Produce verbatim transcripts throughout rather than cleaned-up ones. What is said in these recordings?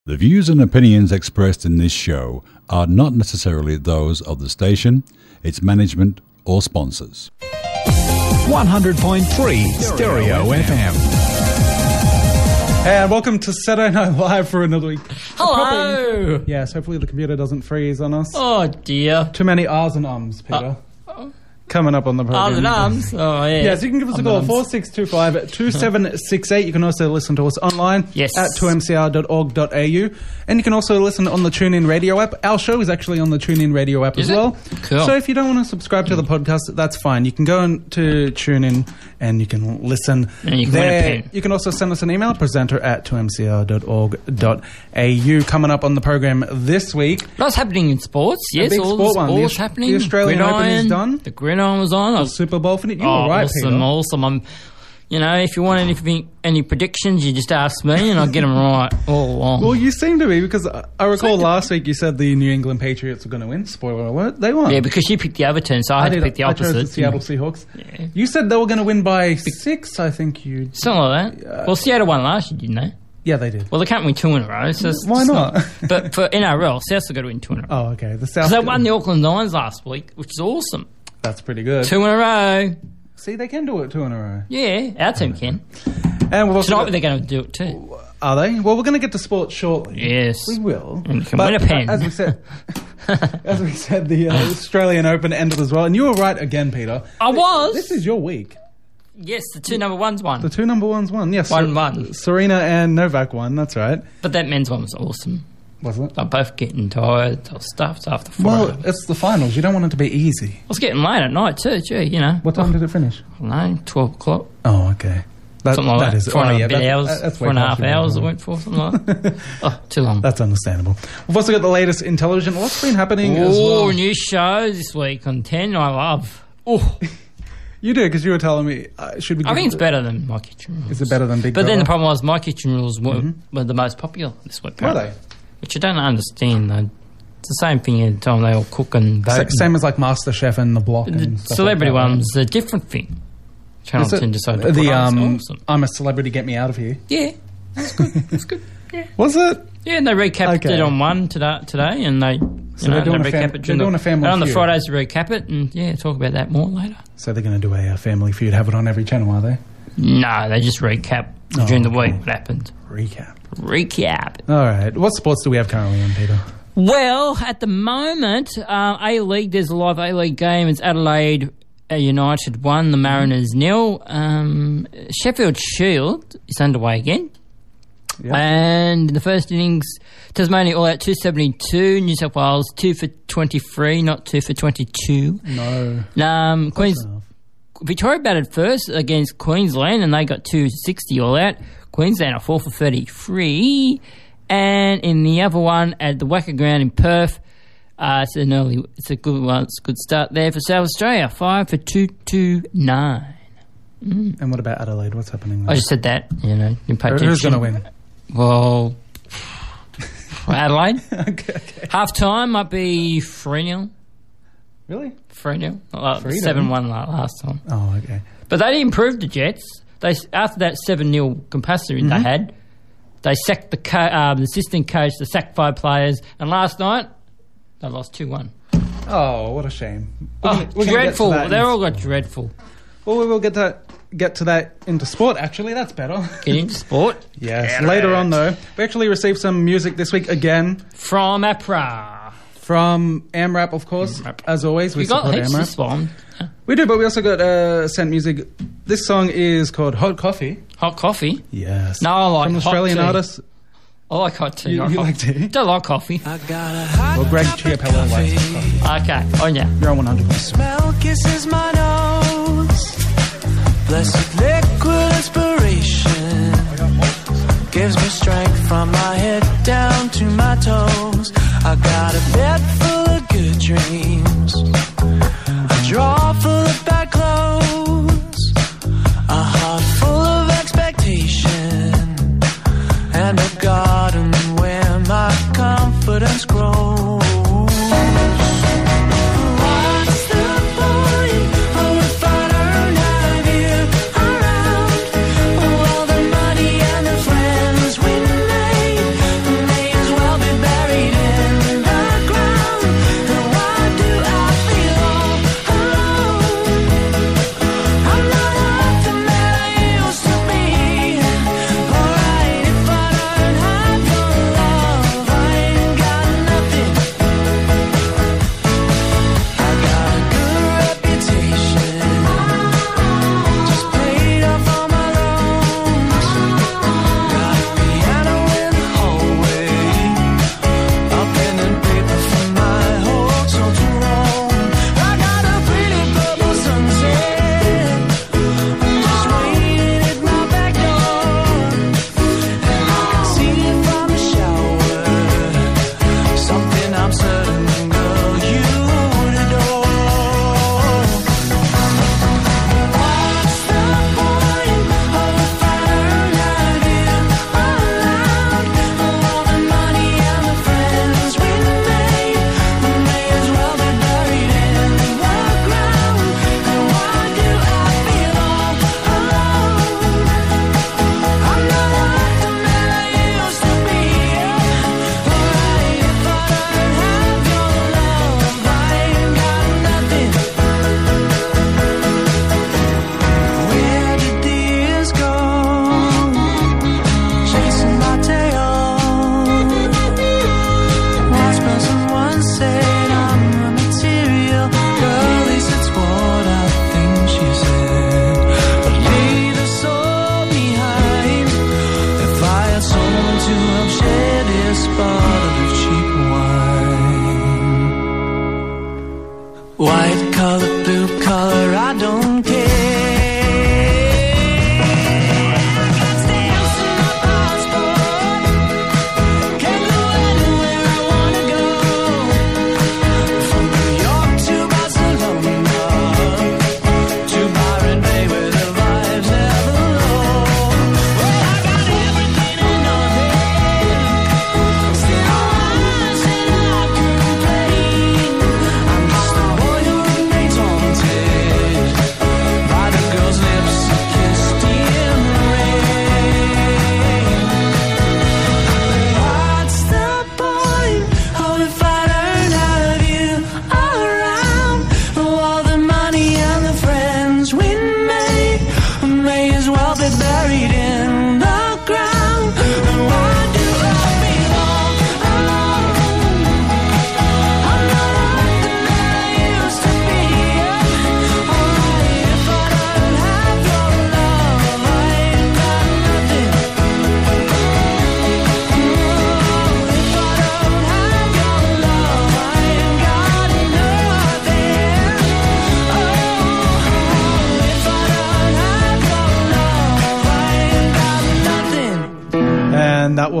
The views and opinions expressed in this show are not necessarily those of the station, its management, or sponsors. one hundred point three Stereo F M. And welcome to Saturday Night Live for another week. Hello! Probably, yes, hopefully the computer doesn't freeze on us. Oh, dear. Too many R's and Ums, Peter. Uh, Coming up on the program. Arms and arms. Oh, yeah. Yes, you can give us a call, four six two five, two seven six eight. You can also listen to us online Yes. at two m c r dot org dot a u. And you can also listen on the TuneIn Radio app. Our show is actually on the TuneIn Radio app Is as it? well. Cool. So if you don't want to subscribe to the podcast, that's fine. You can go on to TuneIn and you can listen And you can win a there. pen. You can also send us an email, presenter at two m c r dot org dot a u. Coming up on the program this week, What's happening in sports? A Yes, big all sport the one. The sports Aus- happening. the Australian Open is Gridiron. done. The gridiron was on. I the was, Super Bowl for you. You oh, were right, awesome, Peter. awesome. I'm, you know, if you want anything, any predictions, you just ask me and I'll get them right all along. Well, you seem to be, because I I recall Seem to- last week you said the New England Patriots were going to win. Spoiler alert, they won. yeah, because you picked the other team, so I, had did- to pick the I chose opposite. the Seattle Seahawks. Yeah. You said they were going to win by six, I think you... Something like that. Well, Seattle won last year, didn't they? Yeah, they did. Well, they can't win two in a row. So it's, Why it's not? But for N R L, South's got to win two in a row. Oh, okay. The South... Because they won the Auckland Lions last week, which is awesome. That's pretty good. Two in a row. See, they can do it two in a row. Yeah, our team can. And we've also Tonight got- they're going to do it too. Are they? Well, we're going to get to sports shortly. Yes. We will. And you can But, win a pen. uh, As we said, as we said, the uh, Australian Open ended as well. And you were right again, Peter. I was. This is your week. Yes, the two number ones won. The two number ones won. Yes. One Ser- won. Serena and Novak won. That's right. But that men's one was awesome. Wasn't it? They're both getting tired. They were stuffed after four. Well, hours. it's the finals. You don't want it to be easy. I was getting late at night too, gee, you know. What time did it finish? I don't know, twelve o'clock. Oh, okay. That, Something like that. is- Four and oh, a yeah, bit that- hours. that's four way and a past half your hours it bedtime. went for, something like that. Oh, too long. That's understandable. We've also got the latest intelligent. What's been happening as Oh, well? new show this week on ten. I love. Oh, You do, because you were telling me, uh, should we... I give think it's it- better than My Kitchen Rules. Is it better than Big But then the Brother? problem was My Kitchen Rules were, were the most popular this week. Were apparently. they? Which I don't understand. Though. It's the same thing every time they all cook and Sa- bake. Same as like MasterChef and The Block The and stuff celebrity like that, one's a different thing. Channel Is it- ten decided to put the, on. um, It's awesome. I'm a Celebrity, Get Me Out of Here. Yeah, that's good. That's good. Yeah. Was it? Yeah, and they recapped Okay. it on one today, today and they, you So know, they're doing they a fam- recap it they're during doing the, a Family they're on the Feud. Fridays to recap it, and yeah, talk about that more later. So they're going to do a uh, Family Feud, have it on every channel, are they? No, they just recap Oh, during the okay. week what happened. Recap. Recap. All right. What sports do we have currently on, Peter? Well, at the moment, uh, A-League, there's a live A-League game. It's Adelaide uh, United one, the Mariners nil. Um, Sheffield Shield is underway again. Yep. And in the first innings, Tasmania all out two seventy-two, New South Wales two for twenty-three, not two for twenty-two. No. Um, Queens, enough. Victoria batted first against Queensland and they got two sixty all out. Queensland are four for thirty-three. And in the other one at the Wacker Ground in Perth, uh, it's an early, it's a good one, it's a good start there for South Australia, five for two two nine. And what about Adelaide? What's happening there? I just said that, you know, you pay Who- Who's attention. going to win? Well, Adelaide. okay, okay. Half time might be three nil. Really? three nil. Like Freedom. seven one last time. Oh, okay. But they improved the Jets. They after that seven nil capacity Mm-hmm. they had, they sacked the co- um, the assistant coach, they sacked five players, and last night they lost two one. Oh, what a shame. We're Oh, gonna- we're gonna get to dreadful! that They in- all got dreadful. Well, we will get to get to that into sport. Actually, that's better. Get into sport Yes. Later on, though, we actually received some music this week again from APRA. from AMRAP, of course. AMRAP. As always, we We got support heaps AMRAP. this one. We do, but we also got uh, sent music. This song is called Hot Coffee. Hot coffee. Yes. No, I like From hot Australian tea. artist. I like hot tea. You- not you hot- like tea? Don't like coffee. Well, Greg Chiapello likes hot coffee. Okay, on ya. You're on one hundred percent. Smell kisses my nose. Blessed liquid inspiration gives me strength from my head down to my toes. I got a bed full of good dreams, a drawer full of bad clothes, a heart full of expectation, and a garden where my confidence grows. What's the point of if I don't have you around? All the money and the friends we made, may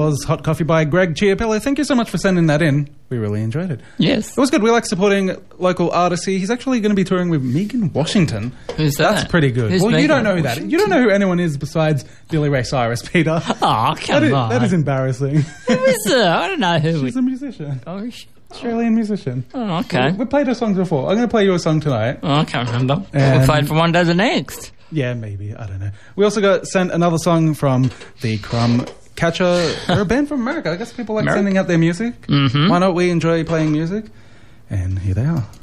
was Hot Coffee by Greg Chiapello. Thank you so much for sending that in. We really enjoyed it. Yes. It was good. We like supporting local artists here. He's actually going to be touring with Megan Washington. Who's that? That's pretty good. Who's well, Megan you don't know who Washington? that is. You don't know who anyone is besides Billy Ray Cyrus, Peter. Oh, That come is, on. that is embarrassing. Who is her? I don't know who. She's a musician. Oh, sh- Australian musician. oh, okay. We played her songs before. I'm going to play you a song tonight. Oh, I can't remember. Um, we played for one dozen next. Yeah, maybe. I don't know. We also got sent another song from the Crumb Catcher. They're a band from America. I guess people like America? sending out their music. Mm-hmm. Why not we enjoy playing music? And here they are.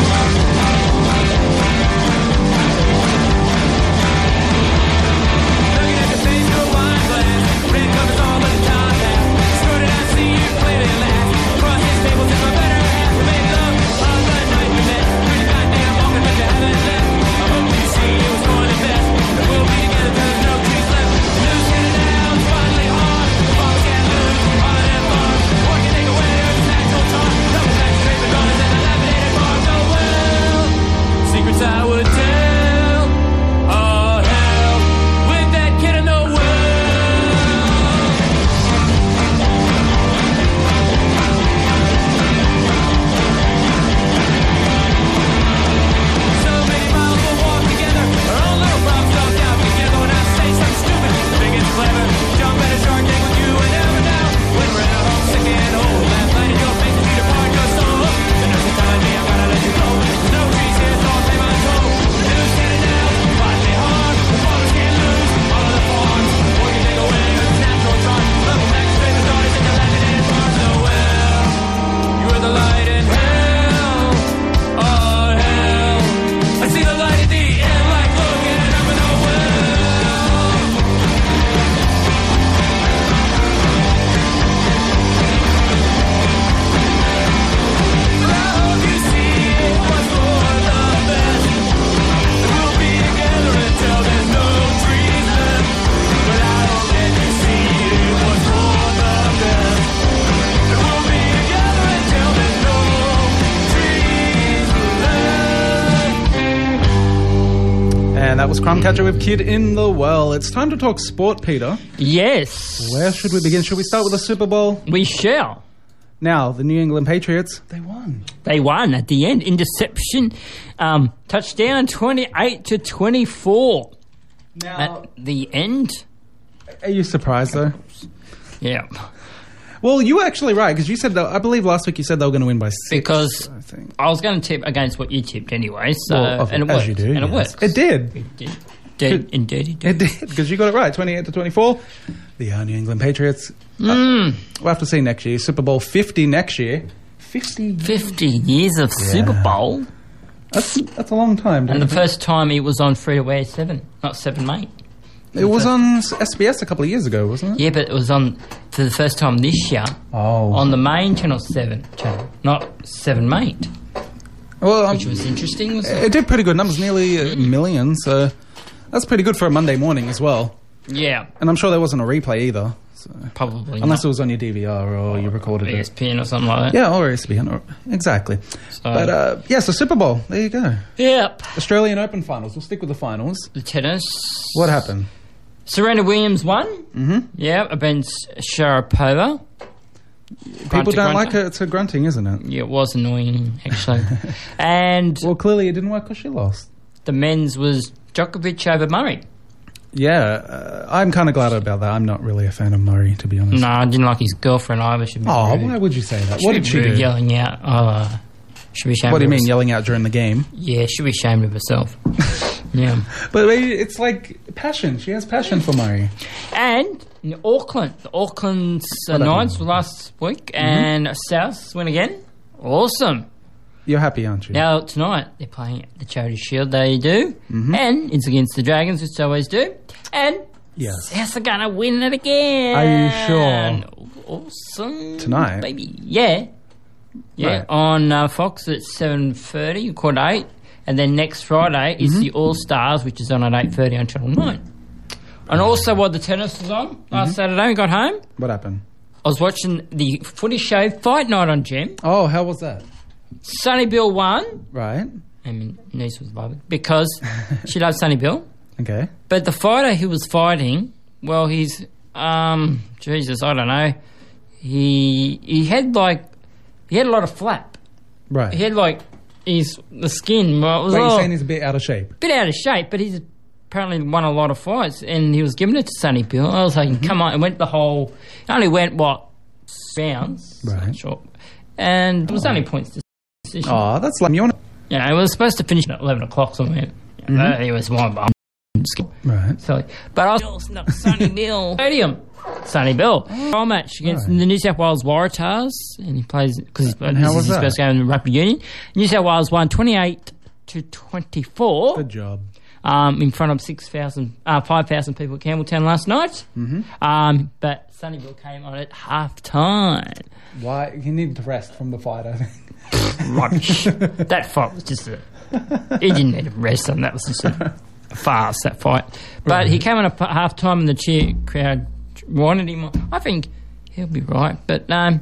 Secrets I would tell. Oh hell, with that kid in the world. So many miles we'll walk together. Our own little problems talk out together. When I say something stupid, think it's clever. Jump at a shark tank with you and never know. When we're at home, sick and old. Last night in your face, we need a part goes so up. The nurse is telling me I gotta let you go. There's no trees here, so I'll pay my toll. The news getting out, fight me hard. The farmers can't lose all of the farms. Or you take away the natural charm. Level back straight the daughters and dilapidated farms. So well, you are the light in hell. Oh hell, I see the light at the end, like looking up in the well. I hope you see it was for the best. We'll be together until there's no trees left. But I hope that you see it was for the best. We'll be together until there's no trees left. And that was Crumb Catcher with Kid in the Well. It's time to talk sport, Peter. Yes. Where should we begin? Should we start with the Super Bowl? We shall. Now, the New England Patriots, they won. They won at the end. Interception. Um, touchdown twenty-eight to twenty-four. Now, At the end. are you surprised, though? Yeah. Well, you were actually right, because you said, that, I believe last week you said they were going to win by six. Because I think. I was going to tip against what you tipped anyway. So, Well, of- and it as worked. you do, and it yes. worked. It did. It did. Did, indeed, it It did. did, because you got it right. twenty-eight to twenty-four. The uh, New England Patriots. Mm. Uh, we'll have to see next year. Super Bowl fifty next year. fifty. fifty years of Super Bowl. That's, that's a long time. And don't the you first time he was on free-to-air seven. Not seven, mate. think? It was on S B S a couple of years ago, wasn't it? Yeah, but it was on for the first time this year Oh. on the main Channel seven channel, not seven, mate. well, um, Which was interesting, wasn't it? it did pretty good numbers, nearly a million, so that's pretty good for a Monday morning as well. Yeah, And I'm sure there wasn't a replay either, so. probably Unless not. it was on your D V R or you recorded E S it. P N or something like that. Yeah, or E S P N. Or, exactly. So, But, uh, yeah, so Super Bowl. There you go. yep. Australian Open finals. We'll stick with the finals. The tennis. What happened? Serena Williams won. Mm-hmm. Yeah, against Sharapova. People Grunter, don't grunter. like her. It's her grunting, isn't it? Yeah, it was annoying, actually. And Well, clearly it didn't work because she lost. the men's was Djokovic over Murray. Yeah, uh, I'm kind of glad about that. I'm not really a fan of Murray, to be honest. No, I didn't like his girlfriend either. She'd be Oh, rude. why would you say that? She'd What be did she rude, do? Yelling out. Oh, should be ashamed. What do you of mean, herself. yelling out during the game? Yeah, she'd be ashamed of herself. Yeah. But it's like passion. She has passion for Murray. And in Auckland, the Auckland uh, What happened? Knights were last week, and South win again. Awesome. You're happy, aren't you? Now tonight they're playing at the Charity Shield. They do, Mm-hmm. and it's against the Dragons, which they always do. And Yes. South are gonna win it again. Are you sure? Awesome Tonight? baby. Yeah, yeah. Right. On uh, Fox at seven thirty, quarter eight, and then next Friday is Mm-hmm. the All Stars, which is on at eight thirty on Channel Nine. And also, while the tennis was on last Mm-hmm. Saturday, we got home. What happened? I was watching the Footy Show Fight Night on Gem. Oh, how was that? Sonny Bill won. Right. I mean, niece was vibing because she loves Sonny Bill. Okay. But the fighter who was fighting, well, he's, um, Jesus, I don't know. he he had like he had a lot of flap. Right. He had like his the skin. Well, it was But you're all saying he's a bit out of shape. bit out of shape, but he's apparently won a lot of fights, and he was giving it to Sonny Bill. I was like, come on, it went the whole. It only went what rounds, Right. short, and it was only points decision. Oh, that's like you want. You know, it was supposed to finish at eleven o'clock somewhere. You know, It was one bum. Right. So, but I was snuck Sonny Bill stadium. Sonny Bill. Trial match against Right. the New South Wales Waratahs, and he plays because this how is was his that? first game in the rugby union. New South Wales won twenty-eight to twenty-four. Good job. Um, in front of six thousand, uh, five thousand people at Campbelltown last night. Mm-hmm. Um, but Sunnyville came on at half time. Why he needed to rest from the fight? I think. Rubbish. That fight was just a. He didn't need to rest on that. Was just a, a farce, that fight. But he came on at half time and the cheer crowd wanted him. I think he'll be right. But um,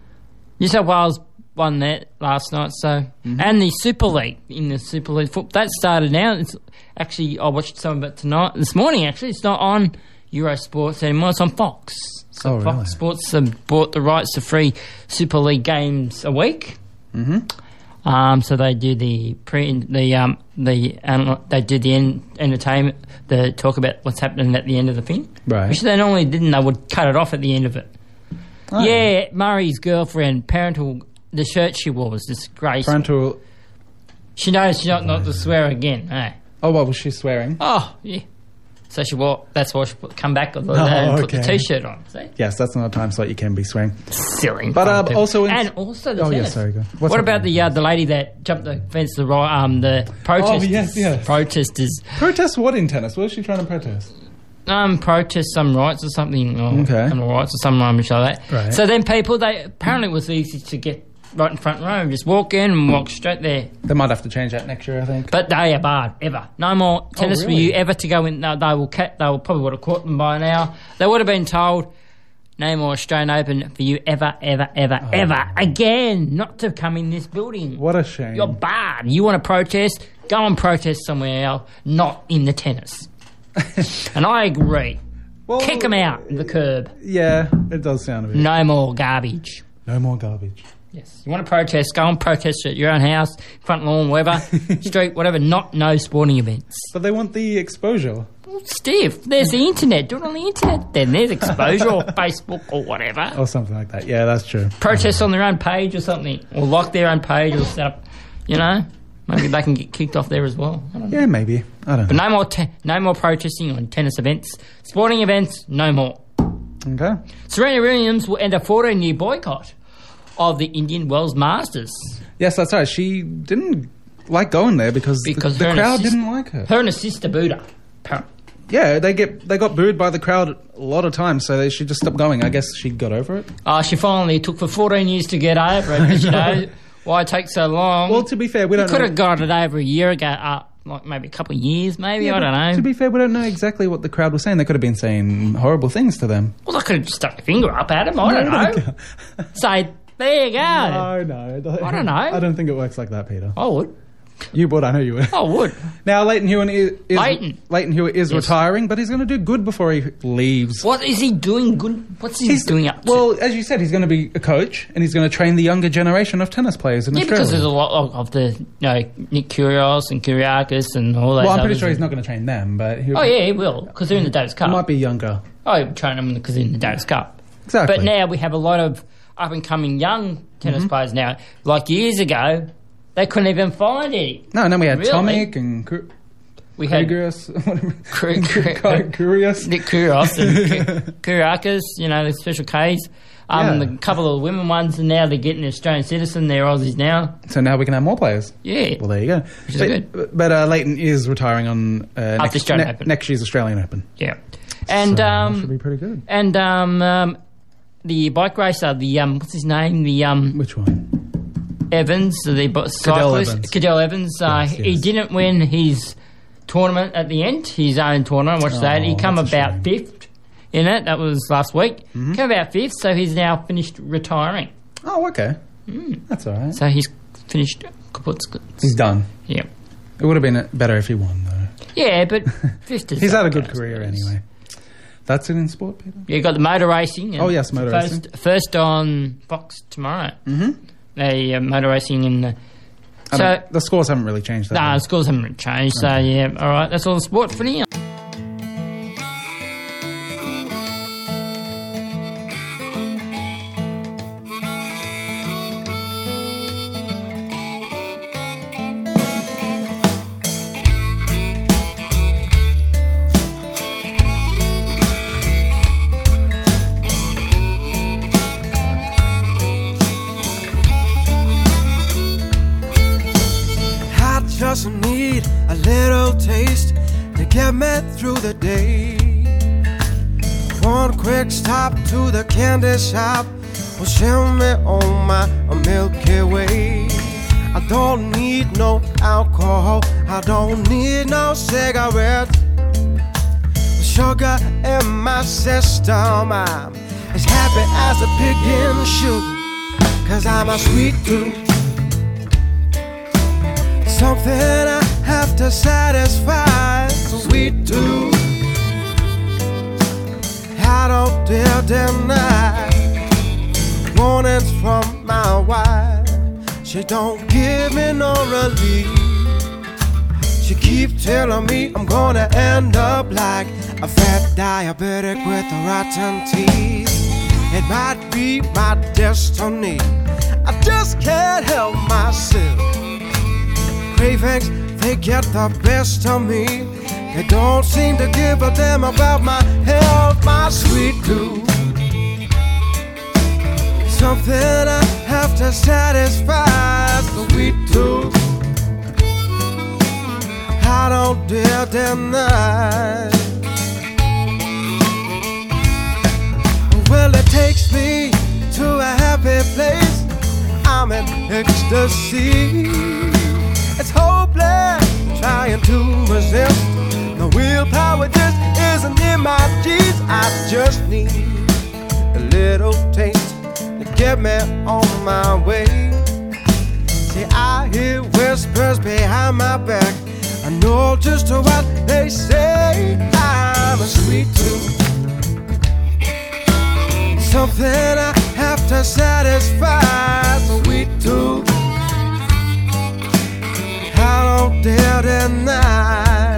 New South Wales won that last night. So Mm-hmm. and the Super League in the Super League football that started now. It's actually I watched some of it tonight, this morning. Actually, it's not on Eurosports anymore. It's on Fox. So Oh, Fox really? Sports have bought the rights to free Super League games a week. Mm-hmm. Um, so they do the pre, the um, the um, they do the en- entertainment, the talk about what's happening at the end of the thing, Right. Which they normally didn't. They would cut it off at the end of it. Oh. Yeah, Murray's girlfriend, parental, the shirt she wore was disgraceful. Parental. She knows she's not, not to swear again. Hey. Oh, what was she swearing? Oh yeah. So she wore. That's why she put, come back and Oh, put the okay. t-shirt on. See, Yes, that's not a time slot you can be swearing. silly. But, fun uh, people. also in- and also the Oh, yeah, tennis. sorry, go. What's What about happening? the uh, the lady that jumped the fence? The right, um, the protesters. Oh, yes, yes. Protesters. Protest what in tennis? What is she trying to protest? Um, protest some rights or something. Or Okay. Animal rights or some rubbish like that. Right. So then people, they apparently it was easy to get right in front row. Just walk in and walk straight there. They might have to change that next year, I think. But they are barred ever. No more tennis for really? you ever to go in. No, they will. Ca- they will probably would have caught them by now. They would have been told. No more Australian Open for you ever, ever, ever, Oh. ever again. Not to come in this building. What a shame. You're barred. You want to protest? Go and protest somewhere else. Not in the tennis. And I agree. Well, Kick them out the curb. Yeah, it does sound a bit. No more garbage. No more garbage. Yes. You want to protest? Go and protest at your own house, front lawn, wherever, street, whatever. Not no sporting events. But they want the exposure. Well, Steve, there's the internet. Do it on the internet. Then there's exposure or Facebook or whatever. Or something like that. Yeah, that's true. Protest on their own page or something, or lock their own page or set up. You know, maybe they can get kicked off there as well. I don't know. Yeah, maybe. I don't But know. no more, te- no more protesting on tennis events, sporting events. No more. Okay. Serena Williams will end a fourteen-year boycott of the Indian Wells Masters. Yes, that's right. She didn't like going there because, Because the, her the and crowd her sis- didn't like her. Her and her sister Buddha. apparently. Yeah, they get they got booed by the crowd a lot of times, so they should just stop going. I guess she got over it. Oh, she finally took for fourteen years to get over it. But, you know, why it takes so long? Well, to be fair, we don't could know. have got it over a year ago, uh, like maybe a couple of years, maybe. Yeah, I but don't know. To be fair, we don't know exactly what the crowd was saying. They could have been saying horrible things to them. Well, I could have just stuck a finger up at him. I don't know. Say, there you go. No, no. I don't know. I don't think it works like that, Peter. I would. You would, I know you would. I would. Now, Leighton Hewitt is, is Leighton. Leighton Hewitt is Yes. retiring, but he's going to do good before he leaves. What is he doing good? What's he He's doing up to? Well, as you said, he's going to be a coach, and he's going to train the younger generation of tennis players in yeah, Australia. because there's a lot of, of the, you know, Nick Kyrgios and Kyriakis and all those well, I'm pretty others. sure he's not going to train them, but he Oh, yeah, he will, because they're in the Davis Cup. might be younger. Oh, he'll train them because they're in the Davis Cup. Exactly. But now we have a lot of up-and-coming young tennis Mm-hmm. players now. Like years ago, they couldn't even find any. No, and then we had Really? Tomic and Kur- We had Kyrgios. Kyr- Kyr- Kyrgios. Nick Kyrgios and Ky- Kyriakis, you know, the special Ks. Um, Yeah. the couple of women ones, and now they're getting an Australian citizen. They're Aussies now. So now we can have more players. Yeah. Well, there you go. Which is but good. but uh, Leighton is retiring on uh, next, Australian ne- Open. next year's Australian Open. Yeah. And, So that should um, be pretty good. and, um, um, the bike racer, the, um, what's his name? The, um, Which one? Evans, the bo- cyclist, Evans. Cadell Evans. Uh, Yes, He yes. didn't win his tournament at the end, his own tournament. Watch that. He Oh, come that's a about shame. fifth in it. That was last week. Mm-hmm. Came about fifth, so he's now finished retiring. Oh, okay. Hmm. That's all right. So he's finished. Kaput's. He's done. Yeah. It would have been better if he won, though. Yeah, but fifth is He's had a okay, good I career suppose. anyway. That's it in sport, Peter? You got the motor racing. And Oh, yes, motor first, racing. First on Fox tomorrow. Mm-hmm. The uh, motor racing in the... I So, don't- the scores haven't really changed that nah, the much. scores haven't changed. So, yeah, all right. That's all the sport for now. I just need a little taste to get me through the day. One quick stop to the candy shop will show me on my Milky Way. I don't need no alcohol, I don't need no cigarettes. Sugar in my system, I'm as happy as a pig in sugar, 'cause I'm a sweet tooth. Something I have to satisfy, sweet tooth. I don't dare deny warnings from my wife. She don't give me no relief. She keeps telling me I'm gonna end up like a fat diabetic with rotten teeth. It might be my destiny, I just can't help myself. Cravings, they get the best of me. They don't seem to give a damn about my health, my sweet tooth. Something I have to satisfy, sweet tooth. I don't dare deny. Well, it takes me to a happy place. I'm in ecstasy. It's hopeless trying to resist. The willpower just isn't in my genes. I just need a little taste to get me on my way. See, I hear whispers behind my back. I know just what they say. I'm a sweet tooth. Something I have to satisfy, sweet tooth. I don't dare deny.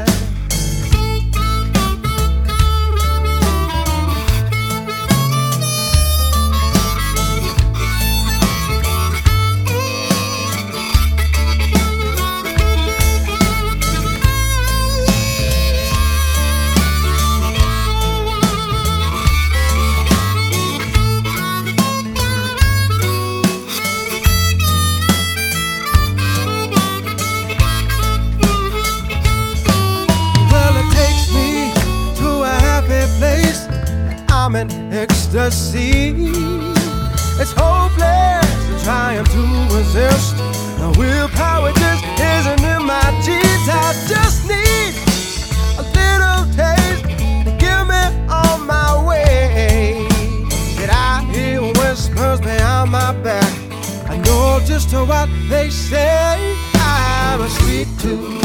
I'm in ecstasy. It's hopeless trying to resist. The willpower just isn't in my genes. I just need a little taste to get me on my way. Did I hear whispers behind my back? I know just what they say. I'm a sweet tooth.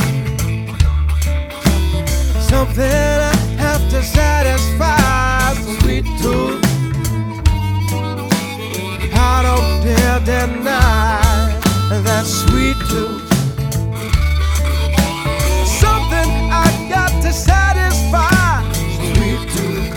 Something I have to satisfy, sweet tooth. I don't dare deny that sweet tooth. Something I got to satisfy, sweet tooth.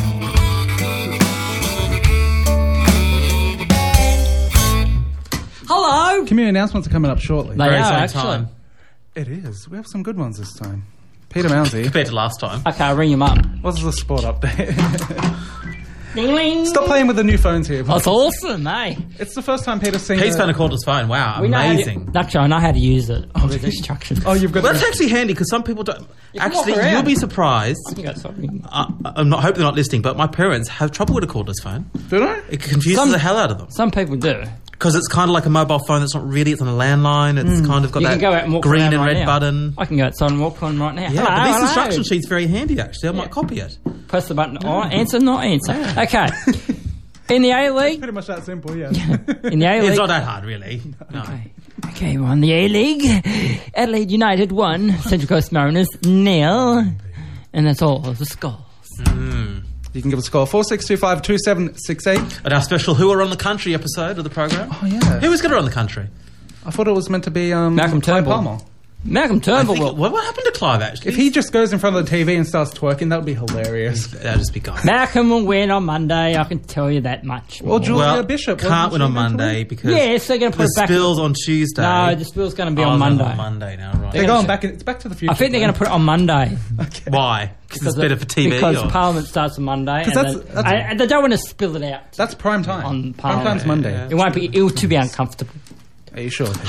Hello. Community announcements are coming up shortly. They Very are, same actually. time It is. We have some good ones this time. Peter Mounsey, compared to last time. Okay, I'll ring him up. what's the sport update? Ding, ding. Stop playing with the new phones here. That's awesome, eh? It's the first time Peter's seen Pete's a- found a cordless phone. Wow, We know how to- amazing. Actually, I know how to use it with instructions. Oh, you've got Well, the- that's actually handy because some people don't. You can Actually, walk around. you'll be surprised. I think that's something. Uh, I'm not hoping they're not listening, but my parents have trouble with a cordless phone. Did I? It confuses Some- the hell out of them Some people do. because it's kind of like a mobile phone that's not really. It's on a landline. It's kind of got You that can go out and walk green around and right red now. button. I can go outside and walk on right now. Yeah, Hello, but this hello. instruction sheet's very handy. Actually, I Yeah. might copy it. Press the button. Oh, answer, not answer. Okay. In the A League. Pretty much that simple, yeah. In the A League. It's not that hard, really. No. Okay. Okay, we're on the A League. Adelaide United won. Central Coast Mariners nil. And that's all of the scores. Mm. You can give us a call, four six two five, two seven six eight. At our special Who Are on the Country episode of the program. Oh, yeah. Who is going to run the country? I thought it was meant to be um, Malcolm Clive Turnbull. Palmer. Malcolm I Turnbull think, will. what, what happened to Clive, actually? If he just goes in front of the T V and starts twerking, that would be hilarious. That'll just be gone. Malcolm will win on Monday. I can tell you that much. Well, Julia well, Bishop can't wasn't win she on meant to Monday win? because Yes, they're going to put the it back. spill's on Tuesday. No, the spill's going to be Oh, on they're Monday. on Monday now, right? They're going back. In, it's Back to the Future. I think they're going to put it on Monday. Why? Because it's better for T V? Because or? Parliament starts on Monday. And, that's- they, that's- and they don't want to spill it out That's prime time. on prime Parliament. time's Monday. It won't be. It will to be uncomfortable. Are you sure?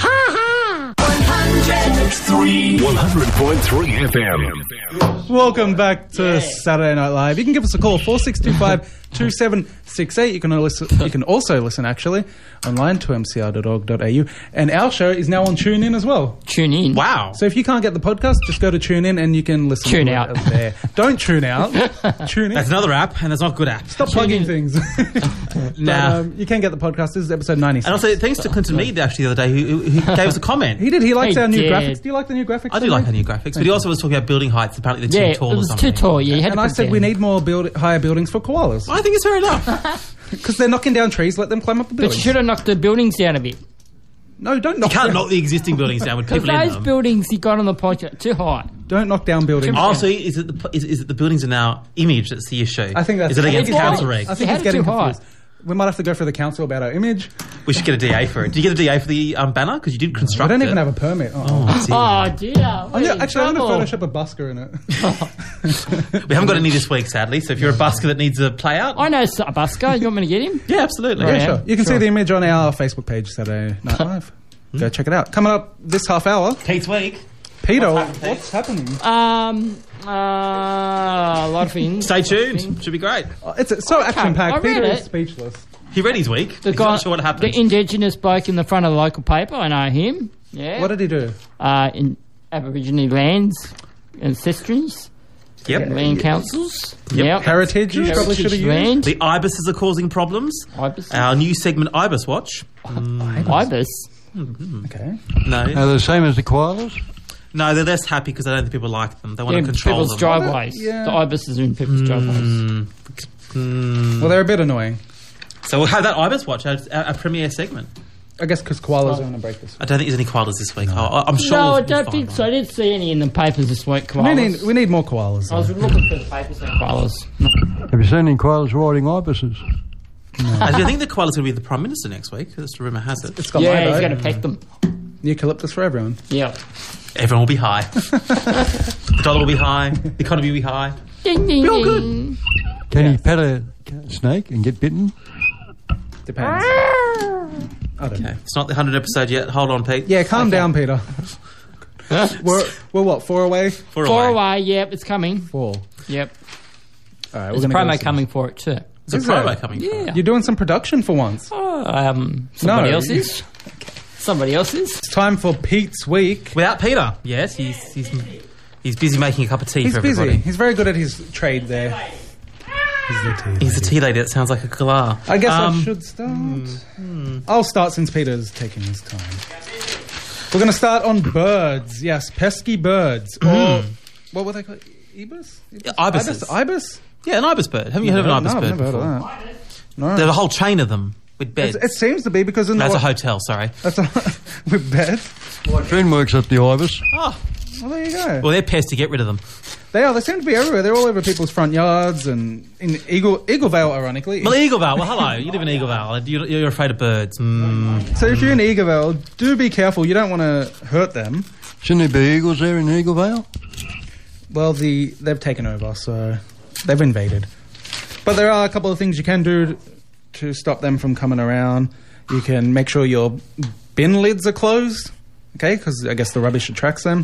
one hundred point three F M. Welcome back to Saturday Night Live. You can give us a call, four six two five, two seven six eight. You can listen, you can also listen, actually, online to m c r dot org dot a u. And our show is now on TuneIn as well. Tune in. Wow. So if you can't get the podcast, just go to TuneIn and you can listen Tune to out. it there. Don't tune out. Tune in. That's another app, and that's not a good app. Stop plugging things. Now, But, um, you can get the podcast. This is episode ninety-six. and also thanks to Clinton Mead actually the other day, who, who gave us a comment. He did. He likes He our new did. graphics. Do you like the new graphics? I do we like made? our new graphics, but he also was talking about building heights. Apparently, they're Yeah, too tall it or was something. too tall. Yeah, you had And to I put said down. we need more build, higher buildings for koalas I think it's fair enough. because they're knocking down trees. Let them climb up the But you buildings. should have knocked the buildings down a bit. No, don't You knock can't down. knock the existing buildings down with Because people in those them. buildings you got on the podcast too high. Don't knock down buildings. Too Oh, so is it the is, is it the buildings are now image that's the issue? I think that's. is it I against think it's council getting- regs? I think You it's had it getting too high. confused. We might have to go for the council about our image. We should get a D A for it. Did you get a D A for the um, banner? Because you did I construct don't it. even have a permit. Oh. Oh, dear. Oh dear. I'm We're gonna- in actually, I'm trouble. going to Photoshop a busker in it. We haven't got any this week, sadly. So if you're a busker that needs a play out, I know a busker. You want me to get him? yeah, absolutely. Yeah, Yeah, sure. You can sure. see the image on our Facebook page, Saturday Night Live. Go check it out. Coming up this half hour, Pete's week. Peter, What's happening, what's happening? Um, uh, a lot of things. Stay tuned. Should be great. Oh, it's uh, so action I packed. read Peter it. is speechless. He read his week. The He's guy, not sure what happened. the Indigenous bloke in the front of the local paper. I know him. Yeah. What did he do? uh, in Aboriginal lands, ancestries, Yep. land councils. Yep. Yep. Heritage. You probably should have Heritage used. land. The ibises are causing problems. Ibis. Our new segment, Ibis Watch. Ibis. Okay. No, Are they the same as the koalas? no, they're less happy because I don't think people like them. They want In to control people's them. driveways. Yeah. The ibises are in people's driveways. Well, they're a bit annoying. So we'll have that Ibis Watch, our, our, our premiere segment. I guess because koalas are on a break this week. I don't think there's any koalas this week. I, I'm sure. No, we'll- I we'll don't find think one. so. I didn't see any in the papers this week. We Koalas. need, we need more koalas. I was though. looking for the papers and koalas. Have you seen any koalas riding ibises? Actually, I think the koala's going to be the Prime Minister next week. That's the rumour has it. It's got my Yeah, he's vote. going to pet them. Eucalyptus for everyone. Yeah. Everyone will be high. The dollar will be high. The economy will be high. Ding, ding, all good. ding. Can Yes. you pet a snake and get bitten? Depends. I don't know. Okay, it's not the hundredth episode yet. Hold on, Pete. Yeah, calm down, Peter. we're, we're what, four away? Four Four away. away. Yep, it's coming. Four. Yep. All right, There's a we're gonna promo go some- coming for it too. It's a Is promo there? coming. Yeah. You're doing some production for once. Oh, um, somebody No. else is. Somebody else is. It's time for Pete's Week. Without Peter. Yes, he's he's he's busy making a cup of tea He's for busy. everybody. He's very good at his trade there. He's the tea. He's a tea lady. That sounds like a galah. I guess Um, I should start. I'll start since Peter's taking his time. We're going to start on birds. Yes, pesky birds. Or, what were they called? Ibis? Yeah, ibises. Ibis? Ibis? Yeah, an ibis bird. Haven't you heard of an ibis no, bird I've never before? heard of that. No. There's a whole chain of them with beds. It's, it seems to be because in That's the a hotel. Sorry. That's a, with beds. My friend works at the ibis. Oh, Well, there you go. well, they're pests to get rid of them. They are. They seem to be everywhere. They're all over people's front yards and in Eagle Eaglevale, ironically. Well, Eaglevale. Well, hello. You live in Eaglevale. You're, you're afraid of birds. Mm. So if you're in Eaglevale, do be careful. You don't want to hurt them. Shouldn't there be eagles there in Eaglevale? Well, the they've taken over, so they've invaded. But there are a couple of things you can do to stop them from coming around. You can make sure your bin lids are closed, okay, because I guess the rubbish attracts them.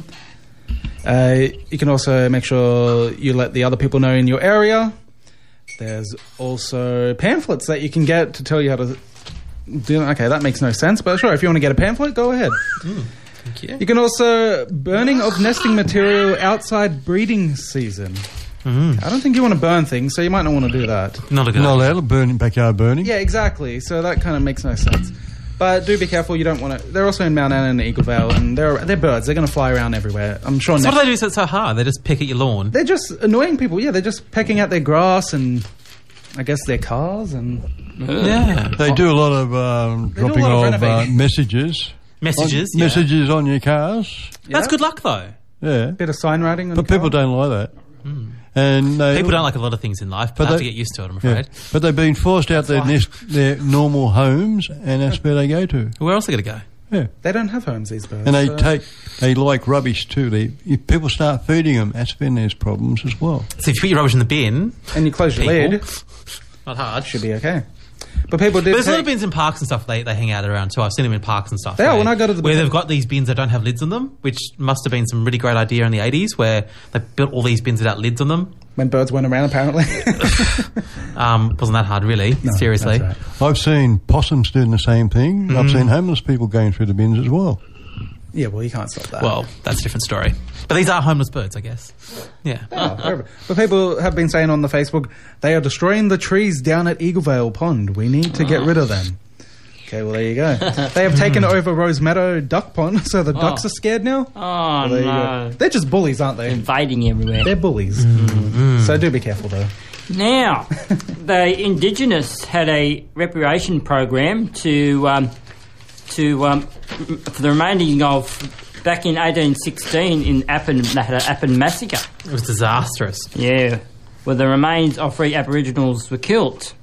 Uh, you can also make sure you let the other people know in your area. There's also pamphlets that you can get to tell you how to do. Okay, that makes no sense, but sure, if you want to get a pamphlet, go ahead. Thank you. You can also burning of nesting material outside breeding season. I don't think you want to burn things, so you might not want to do that. Not a good. Not idea. allowed to burn in backyard burning. Yeah, exactly. So that kind of makes no sense. But do be careful. You don't want to. They're also in Mount Anna and Eaglevale, and they're they're birds. They're going to fly around everywhere. I'm sure. So next- what do they do so it's so hard? They just pick at your lawn. they're just annoying people. Yeah, they're just pecking at their grass and I guess their cars and Yeah. They do a lot of um, They do a dropping lot of of uh, renovating. messages. Messages. On, yeah. Messages on your cars. That's Yeah. good luck, though. Yeah. bit of sign writing. On But the people car. don't like that. And they, People don't like a lot of things in life, but, But have they- to get used to it, I'm Yeah. afraid. But they've been forced out their nest, their normal homes, and that's where they go to. Where else are they going to go? Yeah. They don't have homes, these birds. And they so- take, they like rubbish too. They, if people start feeding them, that's when there's problems as well. So if you put your rubbish in the bin, and you close your people, lid, not hard. should be okay. But people But did. there's a lot of take- bins in parks and stuff they, they hang out around too. I've seen them in parks and stuff. They are, where- when I go to the- Where they've got these bins that don't have lids on them, which must have been some really great idea in the eighties where they built all these bins without lids on them. when birds went around, apparently. Um, wasn't that hard, really? No, Seriously. that's I've seen possums doing the same thing. Mm. I've seen homeless people going through the bins as well. right. Yeah, well, you can't stop that. Well, that's a different story. But these are homeless birds, I guess. Yeah. Oh, whatever. But people have been saying on the Facebook, they are destroying the trees down at Eaglevale Pond. We need to get rid of them. Okay, well, there you go. They have taken over Rose Meadow Duck Pond, so the ducks Oh. are scared now. Oh, Well, there you no. go. They're just bullies, aren't they? Invading everywhere. They're bullies. So do be careful, though. Now, the Indigenous had a reparation program to um, to um, for the remaining of back in eighteen sixteen in Appin. They had an Appin massacre. It was disastrous. Yeah, where the remains of three Aboriginals were killed,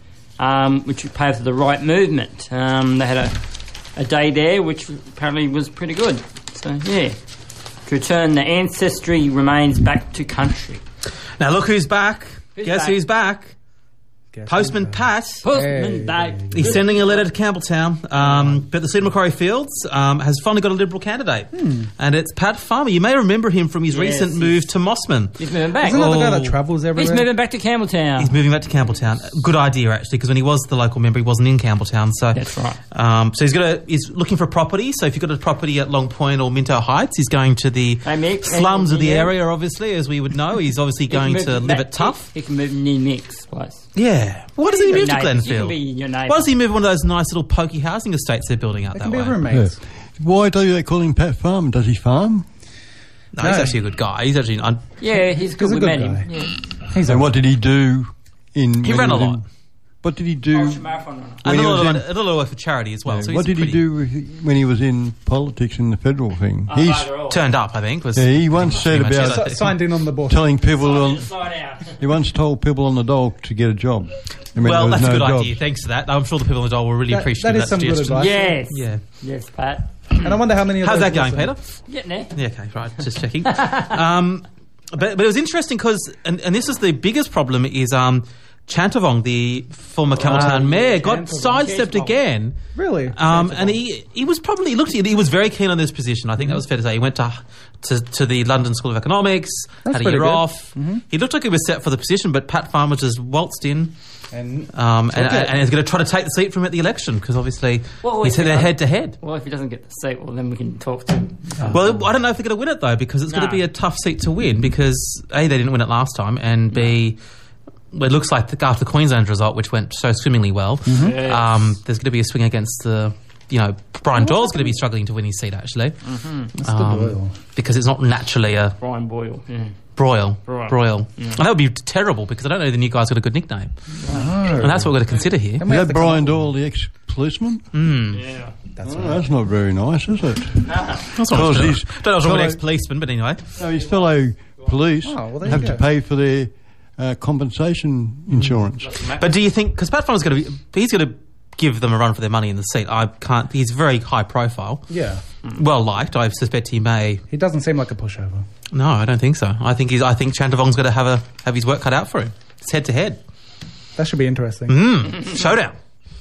um, which paved the right movement. Um, they had a a day there, which apparently was pretty good. So yeah, to return the ancestry remains back to country. Now look who's back. Who's Guess back? who's back? Guess Postman who's Pat. Postman Hey. Dave. He's sending a letter to Campbelltown, um, but the Stephen Macquarie Fields um, has finally got a Liberal candidate, and it's Pat Farmer. You may remember him from his Yes, recent he's- move to Mossman. He's moving back. Isn't that the guy Oh. that travels everywhere? He's moving back to Campbelltown. He's moving back to Campbelltown. Good idea, actually, because when he was the local member, he wasn't in Campbelltown. So That's right. Um, so he's got a, he's looking for a property. So if you've got a property at Long Point or Minto Heights, he's going to the Hey, Mick, slums of the yeah. area, obviously, as we would know. He's obviously He can going move to live back- it tough. He, he can move near Mick's place. Yeah. Why doesn't he Your move to neighbours. You can Glenfield? be your neighbour. Why does he move one of those nice little pokey housing estates they're building out They that can be way? roommates. Why do they call him Pat Farm? Does he farm? No, he's No. actually a good guy. He's actually. Un- Yeah, he's good. He's a We good met guy. him. Yeah. He's And a- what did he do in... He when ran a was in- lot. What did he do... Ultra marathon runner. and When a he little, was bit- a little work for charity as well. Yeah, So he's what did pretty he do with- when he was in politics in the federal thing? Oh, He's bugger all. Turned up, I think. Was yeah, he once said pretty much about it. Si- signed in on the board. telling people on... Inside out. He once told people on the dole to get a job. I mean, Well, there was that's a no good jobs. idea. Thanks for that. I'm sure the people in the dole will really That- appreciate that is some good suggestion. advice. Yes. Yeah. Yes, Pat. And I wonder how many of How's those that going, listen. Peter? Getting there. Yeah, okay, right. Just checking. um, but, but it was interesting because, and, and this is the biggest problem, is um, Chantavong, the former Campbelltown Ah, mayor, yeah, got Chantavong. sidestepped Chantavong. again. Really? Um, and he he was probably looked. He was very keen on this position. I think that was fair to say. He went to to, to the London School of Economics, That's had a pretty year good. off. He looked like he was set for the position, but Pat Farmer just waltzed in. And Um, and, Okay. and is going to try to take the seat from him at the election because obviously Well, he's if they're he head to head. Well, if he doesn't get the seat, well, then we can talk to him. Well, I don't know if they're going to win it though because it's going No. to be a tough seat to win because A, they didn't win it last time, and B, well, it looks like the, after the Queensland result, which went so swimmingly well, Yes. um, there's going to be a swing against the. You know, Brian Doyle's going to be struggling to win his seat actually, Mister um, Doyle. because it's not naturally a Brian Boyle. Yeah. broil. Broil. Broil. And that would be terrible because I don't know the new guy's got a good nickname, and that's what we've got to consider here. And we Is have that to come Brian up- Doyle, the ex-policeman? Yeah. That's Oh, right. that's not very nice, is it? That's what Because I'm he's don't know what's wrong with fellow- ex-policeman, but anyway. No, his fellow police Oh, well, there have you to go. pay for their uh, compensation insurance. But do you think because Pat Farmer's going to be he's going to give them a run for their money in the seat? I can't. He's very high profile, Yeah. well liked. I suspect he may. He doesn't seem like a pushover. No, I don't think so. I think he's. I think Chantavong's going to have a have his work cut out for him. It's head to head. That should be interesting. Mm. Showdown.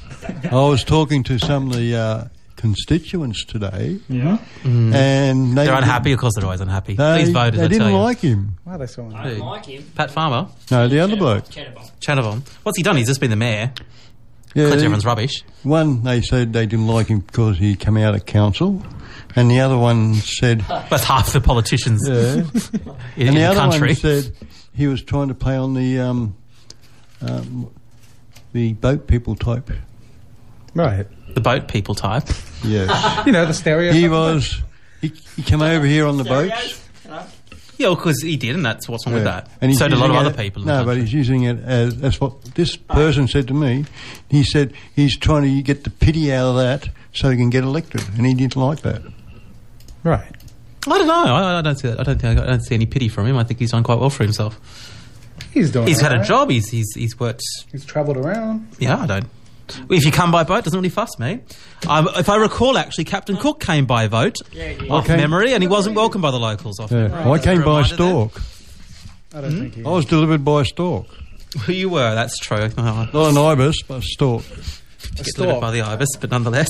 I was talking to some of the uh, constituents today, Yeah. and they They're didn't- unhappy. Of course, they're always unhappy. They, These voters, they I didn't tell you. like him. Wow, they saw him. I don't Who? like him. Pat Farmer, No, the other bloke. Chatterbong. Chantavong. What's he done? He's just been the mayor. Yeah, Collects everyone's rubbish. one they said they didn't like him because he came out of council, and the other one said, That's half the politicians yeah, in, and in the the other country. one said he was trying to play on the um, um, the boat people type. Right. The boat people type. Yes, You know, the stereo. he was. He, he came over here on the boats. Yeah, because he did, and that's what's wrong with Yeah. that. And he's so did a lot of using other it- people. in the No, but country. he's using it as that's what this person said to me. He said he's trying to get the pity out of that so he can get elected, and he didn't like that. Right. I don't know. I, I don't see that. I don't think I don't see any pity from him. I think he's done quite well for himself. He's doing He's had a alright. job. He's he's he's worked. He's travelled around. Yeah, I don't. If you come by boat, doesn't really fuss me. Um, if I recall, actually, Captain Cook came by vote off Okay. memory, and he wasn't welcomed by the locals. Off Yeah. memory. I Just a came by a reminder there. stork. I don't think he I was delivered by a stork. Who you were? That's true. Oh, Not an ibis, but a stork. get delivered by the ibis, but nonetheless.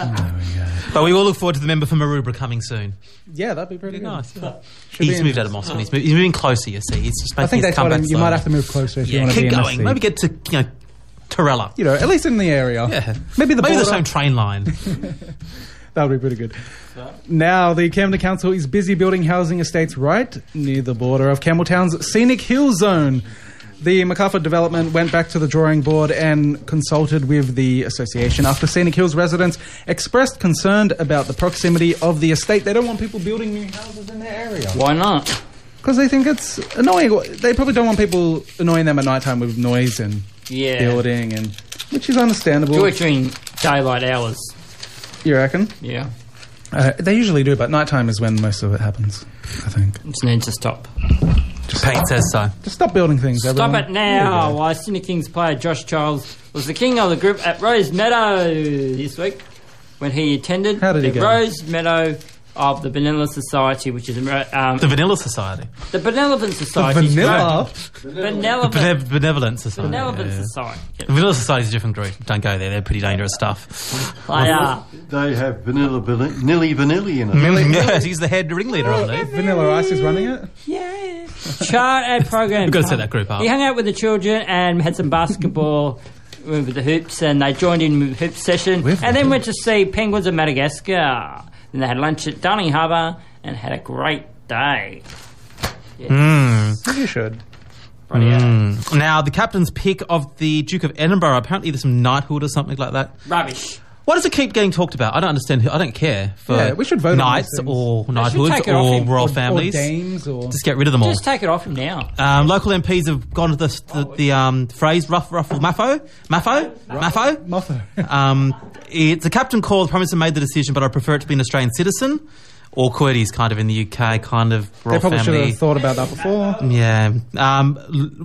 But we will look forward to the member for Maroubra coming soon. Yeah, that'd be pretty Be good. nice. Yeah. Should be He's moved out of interesting. Mosman. He's, move, he's moving closer. You see, he's just making I think his that's what comeback. I'm, you slowly. might have to move closer if you Yeah, want to be keep in going. the Maybe get to you know Torella. You know, at least in the area. Yeah, Maybe the maybe the border. same train line. That would be pretty good. Now, the Camden Council is busy building housing estates right near the border of Campbelltown's Scenic Hill Zone. The MacArthur development went back to the drawing board and consulted with the association after Scenic Hills residents expressed concern about the proximity of the estate. They don't want people building new houses in their area Why not? because they think it's annoying. They probably don't want people annoying them at night time with noise and Yeah. building, and which is understandable. Do it during daylight hours. You reckon? Yeah. Uh, they usually do, but nighttime is when most of it happens, I think. Just need to stop. Pete says so. Just stop building things, Stop everyone. it now. Why Sydney Kings player Josh Charles was the king of the group at Rose Meadow this week when he attended How did he the go? Rose Meadow of the Benevolent Society, which is um, The Vanilla Society. the Benevolent Society. Vanilla? Benevolent, Benev- Benevolent Society. Benevolent yeah. Society. The Vanilla Society is a different group. Don't go there. They're pretty dangerous stuff. They are. They have vanilla, vanilla Nilly Vanilli in it. Yes, he's the head ringleader, I believe. Vanilla Ice is running it? Yeah. Chart and program. We've got to set that group up. He hung out with the children and had some basketball with the hoops, and they joined in with the hoop session, With and the then went to see penguins of Madagascar. Then they had lunch at Darling Harbour and had a great day. Yes. You should. Bloody hell. Mm. Now, the captain's pick of the Duke of Edinburgh, apparently there's some knighthood or something like that. Rubbish. Why does it keep getting talked about? I don't understand. who- I don't care for Yeah, we should vote on knights these things. or should knighthoods take it off or him. royal Or- families. Or dames, or... Just get rid of them all. Just take it off him now. Um, local M Ps have gone to the, the, the um, phrase rough ruffle maffo. Maffo? Maffo? Mother. Um, it's the captain called, the Prime Minister made the decision, but I prefer it to be an Australian citizen. Awkward, he's kind of in the U K, kind of They royal probably should family. have thought about that before. Yeah. Um,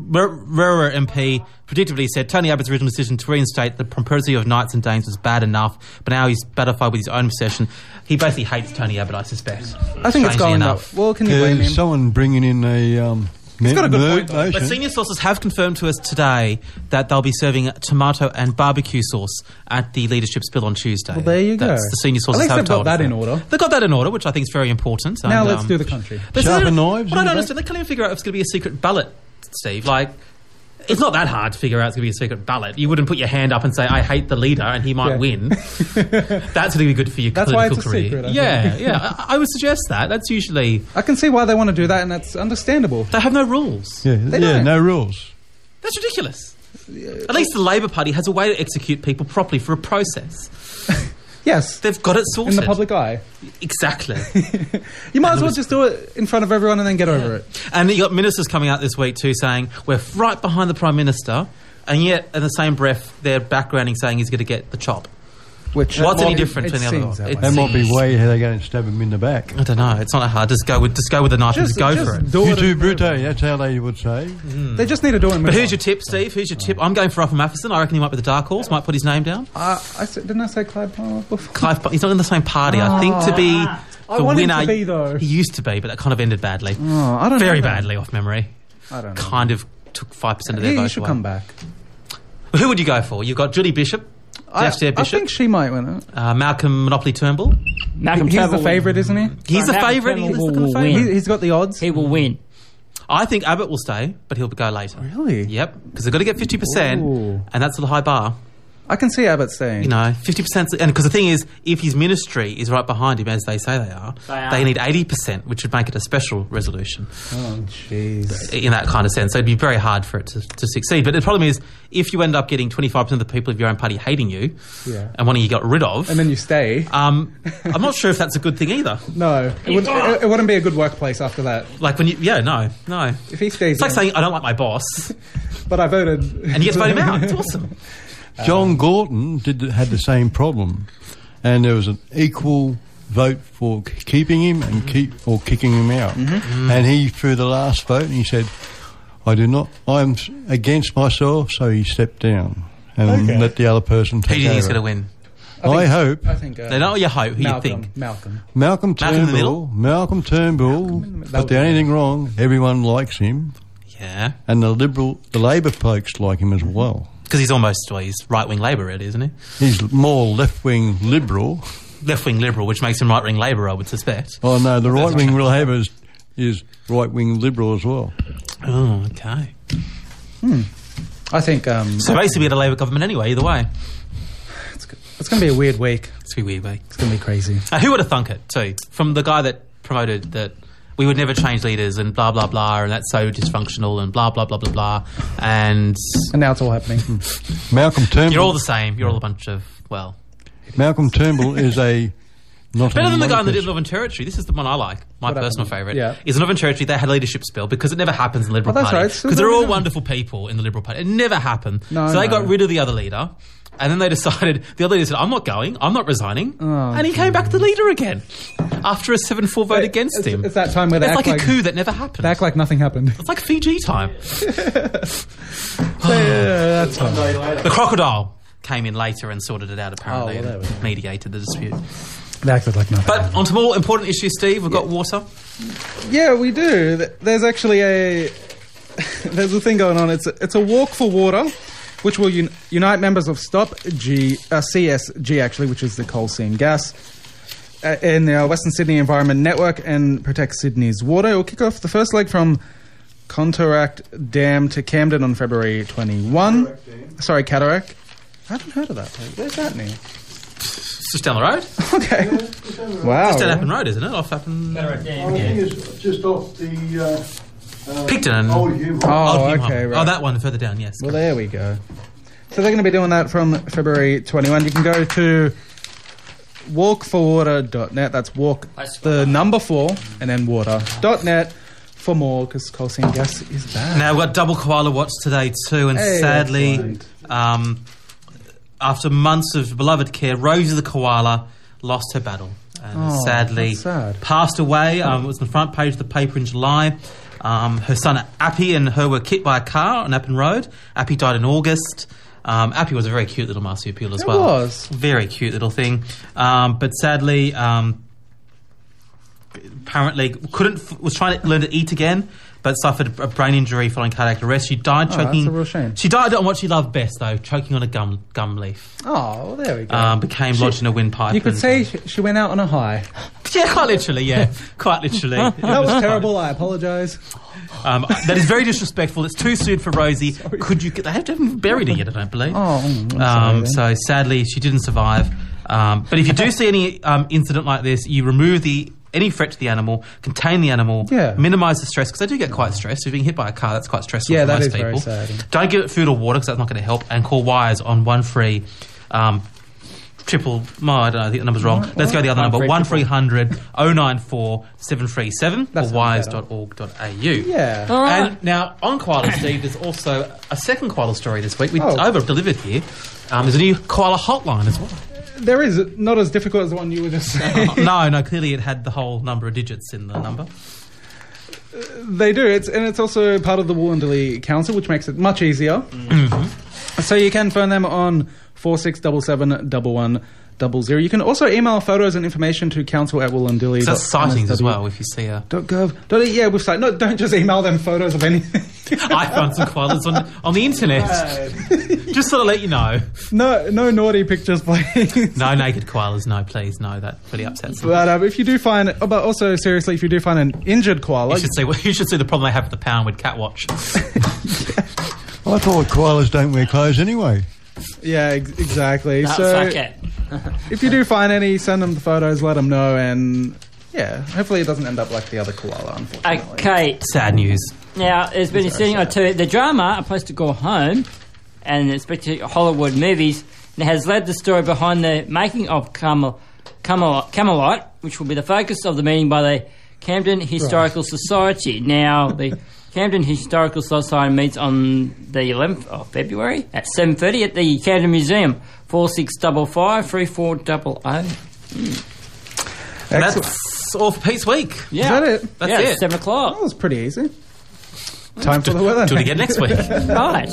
Rura M P predictably said Tony Abbott's original decision to reinstate the prosperity of knights and dames was bad enough, but now he's batified with his own obsession. He basically hates Tony Abbott, I suspect. I think it's Strangely going enough. up. Well, can you blame There's him? someone bringing in a um, He's got a good point, though. But senior sources have confirmed to us today that they'll be serving tomato and barbecue sauce at the leadership spill on Tuesday. Well, there you go. That's the senior At sources least have they've got told us that in order. They've got that in order, which I think is very important. Now And, let's um, do the country. But Sharpen so- knives What I in don't the understand, they can't even figure out if it's going to be a secret ballot, Steve. Like, it's not that hard to figure out it's going to be a secret ballot. You wouldn't put your hand up and say, I hate the leader and he might Yeah. win. That's going to be good for your That's why political it's a career. secret, I yeah, think. yeah. I, I would suggest that. That's usually... I can see why they want to do that, and that's understandable. They have no rules. Yeah, They yeah, don't. no rules. That's ridiculous. At least the Labor Party has a way to execute people properly for a process. Yes, They've got it sorted. in the public eye. Exactly. You might as it well was- just do it in front of everyone and then get over it. And you got ministers coming out this week too saying, we're right behind the Prime Minister, and yet in the same breath they're backgrounding saying he's going to get the chop. Which What's any it- different it between the other seems one? that It way. That might be seems- way how they're going to stab him in the back. I don't know. It's not that hard. Just go with just go with the knife and Just, just go just for it. do You it do and brute, move on. that's how they would say. They just need to do it. And But move who's on. your tip, Steve? Who's your tip? I'm going for Alpha Matheson. I reckon he might be the dark horse. Might put his name down. Uh, I said, didn't I say Clyde Palmer before? Clive, he's not in the same party. I think to be I the want him winner. to be, though. He used to be, but that kind of ended badly. Oh, I don't Very know. badly off memory. I don't know. Kind of took five percent of their He, vote he should away. come back. Who would you go for? You've got Judy Bishop, I, Jeff Stair I Bishop, think she might win it. uh, Malcolm Monopoly Turnbull. Malcolm He's Turnbull the will- favourite, isn't he? He's the Malcolm favourite. He's Turnbull the will favourite. win. He, he's got the odds. He will win. I think Abbott will stay, but he'll go later. Really? Yep, because they've got to get fifty percent, Ooh. and that's a high bar. I can see Abbott staying. You know, fifty percent. And because the thing is, if his ministry is right behind him, as they say they are, They are. they need eighty percent, which would make it a special resolution Oh, jeez. in that kind of sense. So it'd be very hard for it to, to succeed. But the problem is, if you end up getting twenty-five percent of the people of your own party hating you, Yeah. and one of you got rid of, And then you stay. um, I'm not sure if that's a good thing either. No, it, would, it, it wouldn't be a good workplace after that. Like when you, yeah, no, no. If he stays, It's like in, saying, I don't like my boss, but I voted, and you get to vote him out. It's awesome. John Gorton did had the same problem, and there was an equal vote for k- keeping him and keep or kicking him out. Mm-hmm. And he threw the last vote, and he said, "I do not. I'm s- against myself." So he stepped down and Okay. let the other person Who take do you think is over. going to win? I, hope I think. Uh, No, not your hope. Who Malcolm. you think? Malcolm. Malcolm Malcolm in the Turnbull. Malcolm Turnbull. that But would the be only nice. thing wrong, everyone likes him, Yeah, and the Liberal, the Labor folks like him as well. because he's almost well, he's right wing Labor, really, isn't he? He's more left-wing Liberal. Left wing Liberal, which makes him right wing Labor, I would suspect. Oh no, the right-wing Labor is, is right-wing Liberal as well. Oh, okay. I think um, So basically, we had a Labor government anyway. Either way, it's going to be a weird week. it's gonna be weird. Way. It's going to be crazy. Uh, who would have thunk it too? From the guy that promoted that we would never change leaders and blah blah blah, and that's so dysfunctional and blah blah blah blah blah, and And now it's all happening. Malcolm Turnbull. you're all the same. You're all a bunch of well, Malcolm Turnbull is a not better a than the guy in the monarchist. Northern Territory. This is the one I like. My What personal happened? favourite Yeah. is the Northern Territory. They had a leadership spill because it never happens in the Liberal Oh, that's Party right. So because they're there we all go. wonderful people in the Liberal Party. It never happened. No, so they no. got rid of the other leader. And then they decided, the other leader said, I'm not going, I'm not resigning. Oh, and he came back the leader again after a seven four vote against it's, him. It's that time where they It's act like, like, a coup that never happened. they act like nothing happened. It's like Fiji time. So, yeah, that's fine. The crocodile came in later and sorted it out, apparently, Oh, well, there we and go. mediated the dispute. They acted like nothing. But on to more important issues, Steve, we've got water. Yeah, we do. Th- There's actually a there's a thing going on. It's a, it's a walk for water, which will un- unite members of Stop G uh, C S G actually, which is the coal seam gas, uh, in the uh, Western Sydney Environment Network and Protect Sydney's water. It will kick off the first leg from Contaract Dam to Camden on February twenty-first. Sorry, Cataract. I haven't heard of that place. Where's that near? It's just down the road. Okay. Wow. Just down Appin Road, isn't it? Off Appin... I think it's just off the uh, uh, Picton and... Old Hume. Oh, Old Hume okay, Hub. right. Oh, that one further down, yes. Well, there we go. So they're going to be doing that from February twenty-first. You can go to walk for water dot net. That's walk, the number four, and then water dot net for more, because coal seam gas is bad. Now, we've got double koala watch today too, and Hey, sadly, excellent. um, after months of beloved care, Rosie the koala lost her battle and Oh, sadly that's sad. passed away. Um, it was on the front page of the paper in July. Um, her son Appy and her were hit by a car on Appin Road. Appy died in August. Um, Appy was a very cute little marsupial as It well. was. Very cute little thing. Um, but sadly, um, apparently couldn't was trying to learn to eat again, but suffered a brain injury following cardiac arrest. She died Oh, choking. that's a real shame. She died on what she loved best, though, choking on a gum gum leaf. Oh, well, there we go. Um, became She- lodged in a windpipe. you could and- say sh- she went out on a high. yeah, quite literally, yeah, quite literally. It That was fun. terrible. I apologise. Um, that is very disrespectful. It's too soon for Rosie. Could you? Get, they have to have bury her yet, I don't believe. Oh, I'm sorry Um, then. so sadly, she didn't survive. Um, but if you do see any um, incident like this, you remove the any threat to the animal, contain the animal, Yeah. minimise the stress, because they do get quite stressed. If you're being hit by a car, that's quite stressful Yeah, for that most is very people. sad. Don't give it food or water, because that's not going to help. And call Wires on one free. Um, Triple, no, I don't know, I think the number's wrong. Let's go the other One number, three one three hundred oh nine four seven three seven That or sounds wires better. dot org dot a u. Yeah. All right. And now, on koala, Steve, there's also a second koala story this week. We Oh. over-delivered here. Um, there's a new koala hotline as well. There is not as difficult as the one you were just saying. no, no, clearly it had the whole number of digits in the number. They do. It's and it's also part of the Wollondilly Council, which makes it much easier. Mm-hmm. So you can phone them on four six seven seven one one double zero. You can also email photos and information to council at Wollondilly. So that's sightings as well, if you see a... Dot gov. Dot, yeah, website. No, don't just email them photos of anything. I found some koalas on, on the internet. Just sort of let you know. no, no naughty pictures, please. No naked koalas, no, please, no. That really upsets me. But um, if you do find, oh, but also seriously, if you do find an injured koala, You should see, you should see the problem they have with the pound with Catwatch. I thought koalas don't wear clothes anyway. Yeah, ex- exactly. No, so fuck it. if you do find any, send them the photos, let them know, and yeah, hopefully it doesn't end up like the other koala, unfortunately. Okay. Sad news. Now, there's been a Sorry, setting or two. The drama, A Place to Go Home, and especially Hollywood movies, and has led the story behind the making of Camel, Camelot, Camelot, which will be the focus of the meeting by the Camden Historical Society. Now, the Camden Historical Society meets on the eleventh of February at seven thirty at the Camden Museum, four six five five, three four zero zero. Mm. And that's all for Pete's Week. Yeah. Is that it? That's yeah, it. it's seven o'clock. That was pretty easy. Time for the weather. Do it again next week. Right.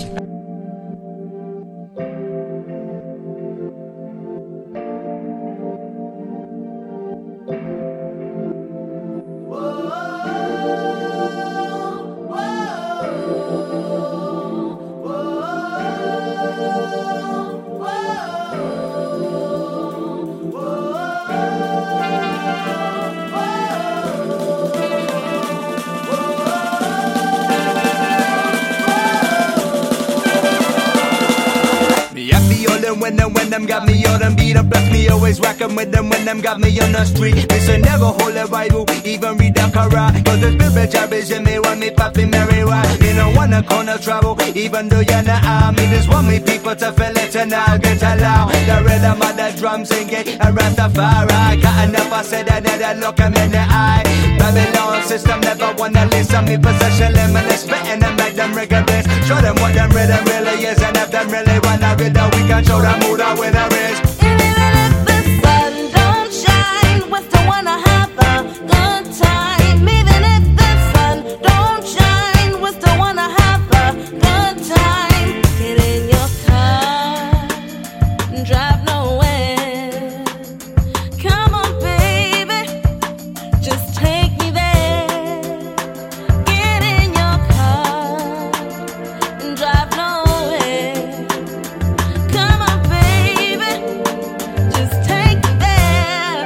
When them, when them got me on them beat up, plus me always whack 'em with them when them got me on the street. This ain't never hold a Bible, even read the Quran. Cause the spirit job is in me, want me popping marijuana. Me no wanna corner trouble, even though you're not army. Just want me people to feel it and I'll get along. The rhythm of the drum singing, a Rastafari. Got enough, I said that, that look 'em in the eye. Babylon system never wanna listen. Me possession limitless, spitting them like them rigorous. Show them what them rhythm really is, and if them really wanna read that, we can show them who the winner is. And even if the sun don't shine, we still wanna have a good time. Even if the sun don't shine, we still wanna have a good time. Get in your car and drive nowhere. Come on, baby, just take me there. Get in your car and drive nowhere. Come on, baby, just take me there.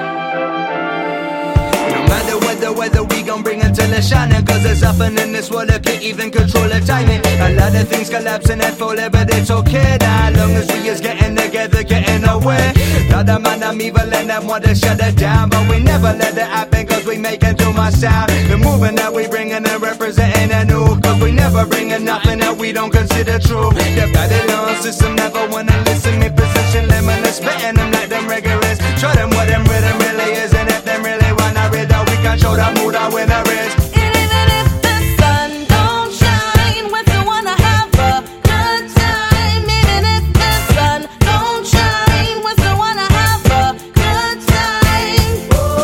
No matter what the weather, we gon' bring it till it's shining. Cause it's happening in this world, I can't even control the timing. A lot of things collapsing and falling, but it's okay now. Long as we is getting together, getting away. Not the man I'm evil and I want to shut it down, but we never let it happen cause we making too much sound. The movement that we bringing and representing a new, cause we never bringing nothing that we don't consider true. The Babylon system never wanna listen. Me position limitless, spitting them like them rigorous. Show them what them rhythm really is, and if them really wanna read that, we can show them who the winner is. And even if the sun don't shine, we still wanna have a good time. Even if the sun don't shine, we still wanna have a good time.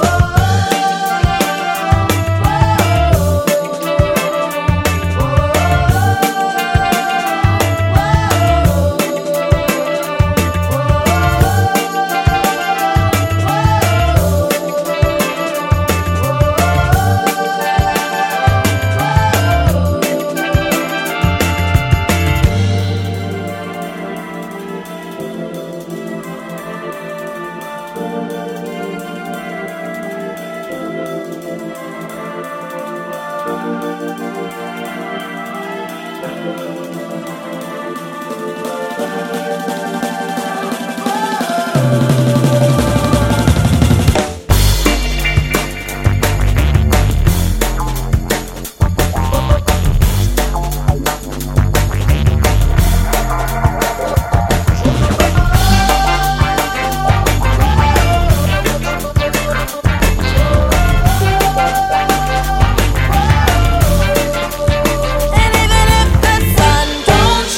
And even if the sun don't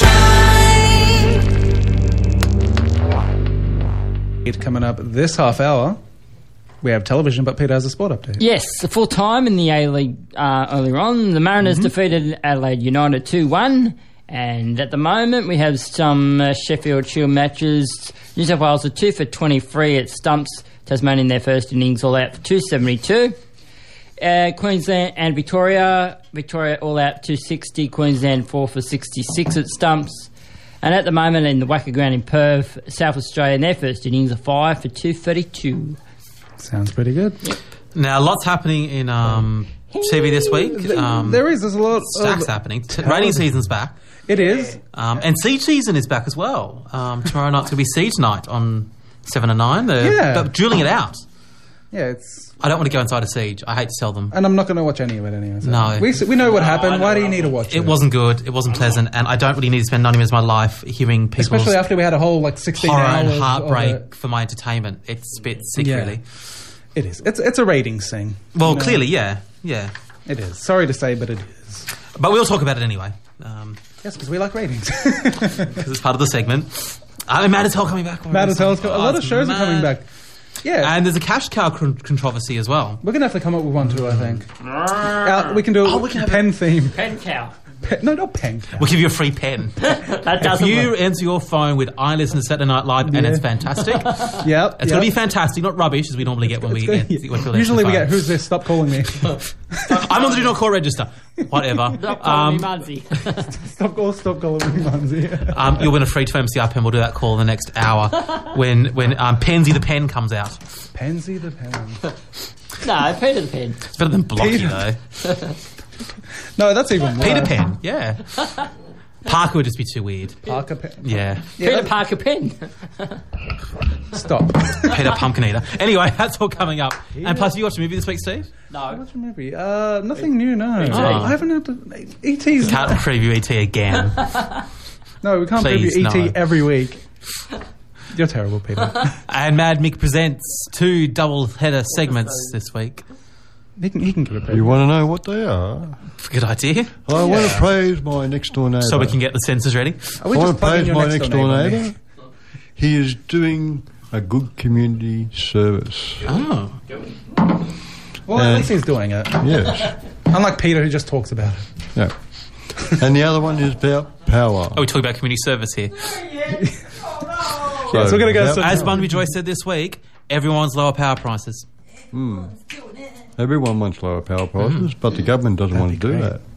shine. It's coming up this half hour. We have television, but Peter has a sport update. Yes, full time in the A-League uh, earlier on. The Mariners defeated Adelaide United two one. And at the moment, we have some uh, Sheffield Shield matches. New South Wales are two for twenty-three at stumps. Tasmania in their first innings all out for two seventy-two. Uh, Queensland and Victoria. Victoria all out two sixty. Queensland four for sixty-six at stumps. And at the moment in the Wacker Ground in Perth, South Australia in their first innings are five for two thirty-two. Sounds pretty good. Now, lots happening in um, T V this week. Um, there is. There's a lot. Stacks of, happening. T- rating season's back. It is. Um, and Siege season is back as well. Um, tomorrow night's going to be Siege night on seven and nine. They're, Yeah. they're dueling it out. Yeah, it's. I don't want to go inside a Siege. I hate to tell them. And I'm not going to watch any of it anyway. So. No. We, we know what happened. Why do you need to watch it? It wasn't good. It wasn't pleasant. And I don't really need to spend ninety minutes of my life hearing people's Especially after we had a whole like sixteen horror hours and of heartbreak it. for my entertainment. It's a bit sick, Yeah. really. It is. It's it's a ratings thing. Well, You know? clearly, yeah. Yeah. It is. Sorry to say, but it is. But we'll talk about it anyway. Um, Yes, because we like ratings. because it's part of the segment. I mean, Mad as Hell coming back. Mad as Hell's co- a lot Oh, of shows mad. are coming back. Yeah. And there's a cash cow con- controversy as well. We're going to have to come up with one too, I think. Uh, we can do a Oh, we can have pen theme. Pen cow. Pen, no, not pen. cow. We'll give you a free pen. That If doesn't you work. answer your phone with I listen to Saturday Night Live and Yeah. it's fantastic, it's Yep. going to be fantastic, not rubbish as we normally get when we It's get good. when people Usually we answer get, the who's this? Stop calling me. phone. I'm on the do not call register. Whatever. Stop calling me Um, Munsey. Stop, call, stop calling me Munzie. um, you'll win a free two M C R pen. We'll do that call in the next hour when when um, Pensy the pen comes out. Pansy the pen. No, Peter the Pen. It's better than Blocky Peter. though. No, that's even worse. Peter Pen, yeah. Parker would just be too weird. Parker pen. Yeah. Peter that- Parker Pen. Stop. Peter Pumpkin Eater. Anyway, that's all coming up. And plus, you watched a movie this week, Steve? No. What's your movie? Uh, nothing new, no. Oh. I haven't had to... E T's... Can't preview E T again. No, we can't Please, preview E T no. every week. You're terrible, Peter. And Mad Mick presents two double-header segments this week. he, can, he can give a preview. You want to know what they are? Good idea. I want to praise my next door neighbour. So we can get the censors ready. Are we I just want to plugging praise your my next next door door neighbour? neighbour. He is doing a good community service. Oh. Well, at And- least he's doing it. Yes. Unlike Peter, who just talks about it. Yeah. And the other one is about power. Are we talking about community service here? Yeah, so we're going to go... about- So, As Bunby Joyce said this week, everyone's lower power prices. Everyone wants lower power prices, but the government doesn't want to do great. that.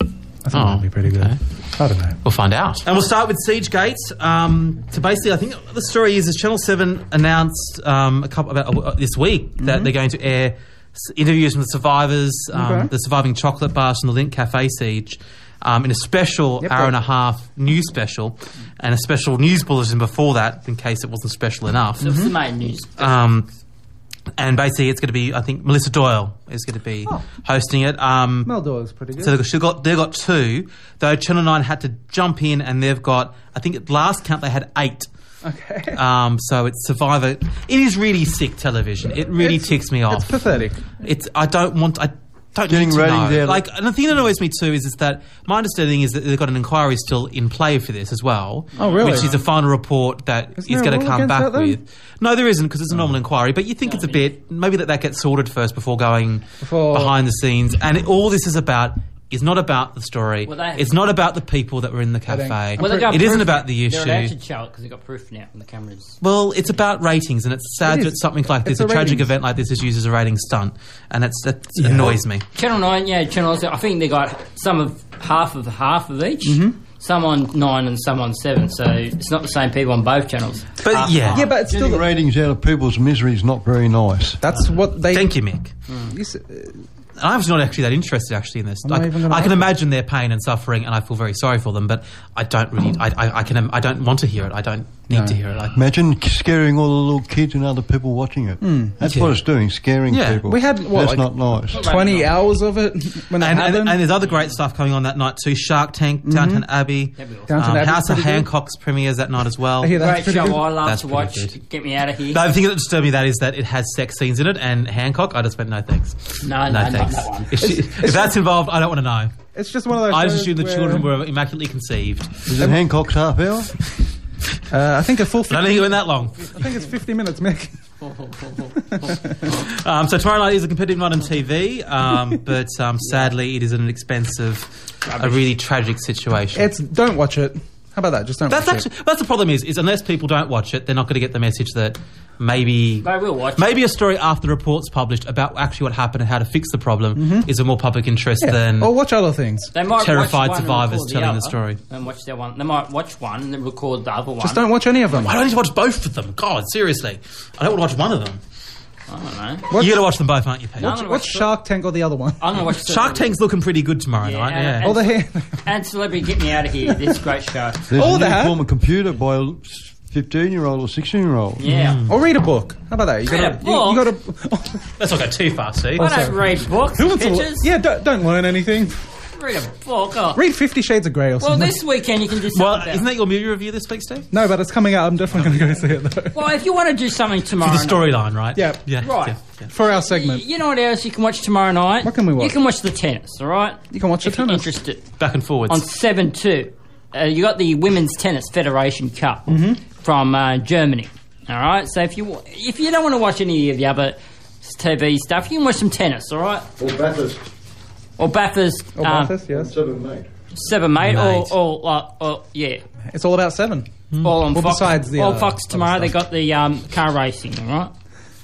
I think Oh, that'd be pretty good. okay. I don't know. We'll find out. And we'll start with Siege Gates. Um, so basically, I think the story is, is Channel seven announced um, a couple about uh, this week that they're going to air s- interviews from the survivors, um, Okay. the surviving chocolate bars from the Link Cafe siege, um, in a special Yep, hour yep. and a half news special, and a special news bulletin before that, in case it wasn't special enough. So it's the main news. Um, and basically, it's going to be, I think, Melissa Doyle is going to be hosting it. Um, Mel Doyle's pretty good. so they've got, she's got, they've got two, though Channel nine had to jump in and they've got, I think at last count they had eight. okay. Um, so it's Survivor. It is really sick television. It really It's- ticks me It's off. pathetic. It's, I don't want, I don't Getting need to ratings know. out. Like, and the thing that annoys me too is, is that my understanding is that they've got an inquiry still in play for this as well. Oh, really? Which is a final report that Isn't is there a going to rule come against back that, then? with. No, there isn't, because it's a normal inquiry. But you think it's a bit, maybe that that gets sorted first before going Before- behind the scenes. And it, all this is about is not about the story. Well, they- it's not about the people that were in the I think- cafe. Well, they got it isn't proof- about the They're allowed issue. to show it because they got proof now on the cameras. Well, it's about ratings, and it's sad It that is. something like this, It's a a tragic ratings. event like this, is used as a rating stunt, and it's, that annoys me. Channel nine, yeah, Channel nine, I think they got some of half of half of each. Mm-hmm. Some on nine and some on seven, so it's not the same people on both channels. But Half yeah. and Yeah, half. but it's still... Getting ratings out of people's misery is not very nice. That's what they... Thank you, Mick. You s- I'm just not actually that interested actually in this. I'm not Like, even gonna I can ask imagine their pain and suffering, and I feel very sorry for them. But I don't really. I, I, I can. I don't want to hear it. I don't need No. to hear it. Like, Imagine scaring all the little kids and other people watching it. That's Yeah. what it's doing, scaring Yeah. people. We had, what, That's like- not nice. twenty hours of it when it and, and, happened. and there's other great stuff coming on that night too. Shark Tank, Downton Abbey, That'd be awesome. Downton um, Abbey's House of pretty good. Hancock's premieres that night as well. I hear that's Great pretty show good. I love That's to pretty watch. good. Get me out of here. The thing that disturbed me that is that it has sex scenes in it, and Hancock. I just went no thanks. No, no, not thanks. that one. If, she, if that's involved, I don't want to know. It's just one of those I just shows assumed the where- children were immaculately conceived. Is it Hancock's half hour? Uh, I think a full... I don't think it went that long. I think it's fifty minutes, Mick. Um, so tomorrow night is a competitive night on T V, um, but um, sadly it is an expensive, a really tragic situation. It's... Don't watch it. How about that? Just don't That's watch actually that's the problem is is unless people don't watch it, they're not going to get the message that maybe They will watch. maybe a story after the report's published about actually what happened and how to fix the problem is of more public interest it. Yeah. than Or watch other things. They might terrified watch one and survivors record telling the other story. And watch their one. They might watch one and then record the other one. Just don't watch any of them. I don't need to watch both of them. God, seriously, I don't want to watch one of them. I don't know. What's, You got to watch them both, aren't you, Pete? I'm gonna what's watch Shark Tank or the other one? I'm going to watch Shark Tank's looking pretty good tomorrow Yeah, night. and- Yeah. and- Oh, the hair. And Celebrity Get Me Out of Here. This great show. There's Oh, a new that. form of computer by a fifteen-year-old or sixteen-year-old. Yeah. Or read a book. How about that? You Read gotta, a you, you book? gotta. Let's not go too far, Steve. I don't read books. Who wants to? Pictures. Yeah, don't, don't learn anything. Read a book. Oh. Read Fifty Shades of Grey or Well, something. this weekend you can do something Well, about isn't that your movie review this week, Steve? No, but it's coming out. I'm definitely going to go see it though. Well, if you want to do something tomorrow The storyline, right? Yeah. Yeah. Right. Yeah, yeah. For our segment, You know what else you can watch tomorrow night? What can we watch? You can watch the tennis, all right? you can watch the If you're tennis. interested. Back and forwards. On seven two. Uh, you got the Women's Tennis Federation Cup Mm-hmm. from uh, Germany. All right? So if you if you don't want to watch any of the other T V stuff, you can watch some tennis, all right? Or Bathurst. Or Bathurst. Or um, Bathurst, yes. Seven, mate. Seven, mate. Or, Mate. or, uh, or, yeah. It's all about seven. All on Well, Fox. besides the all other- Fox other tomorrow. They stuff. got the um, car racing, all right?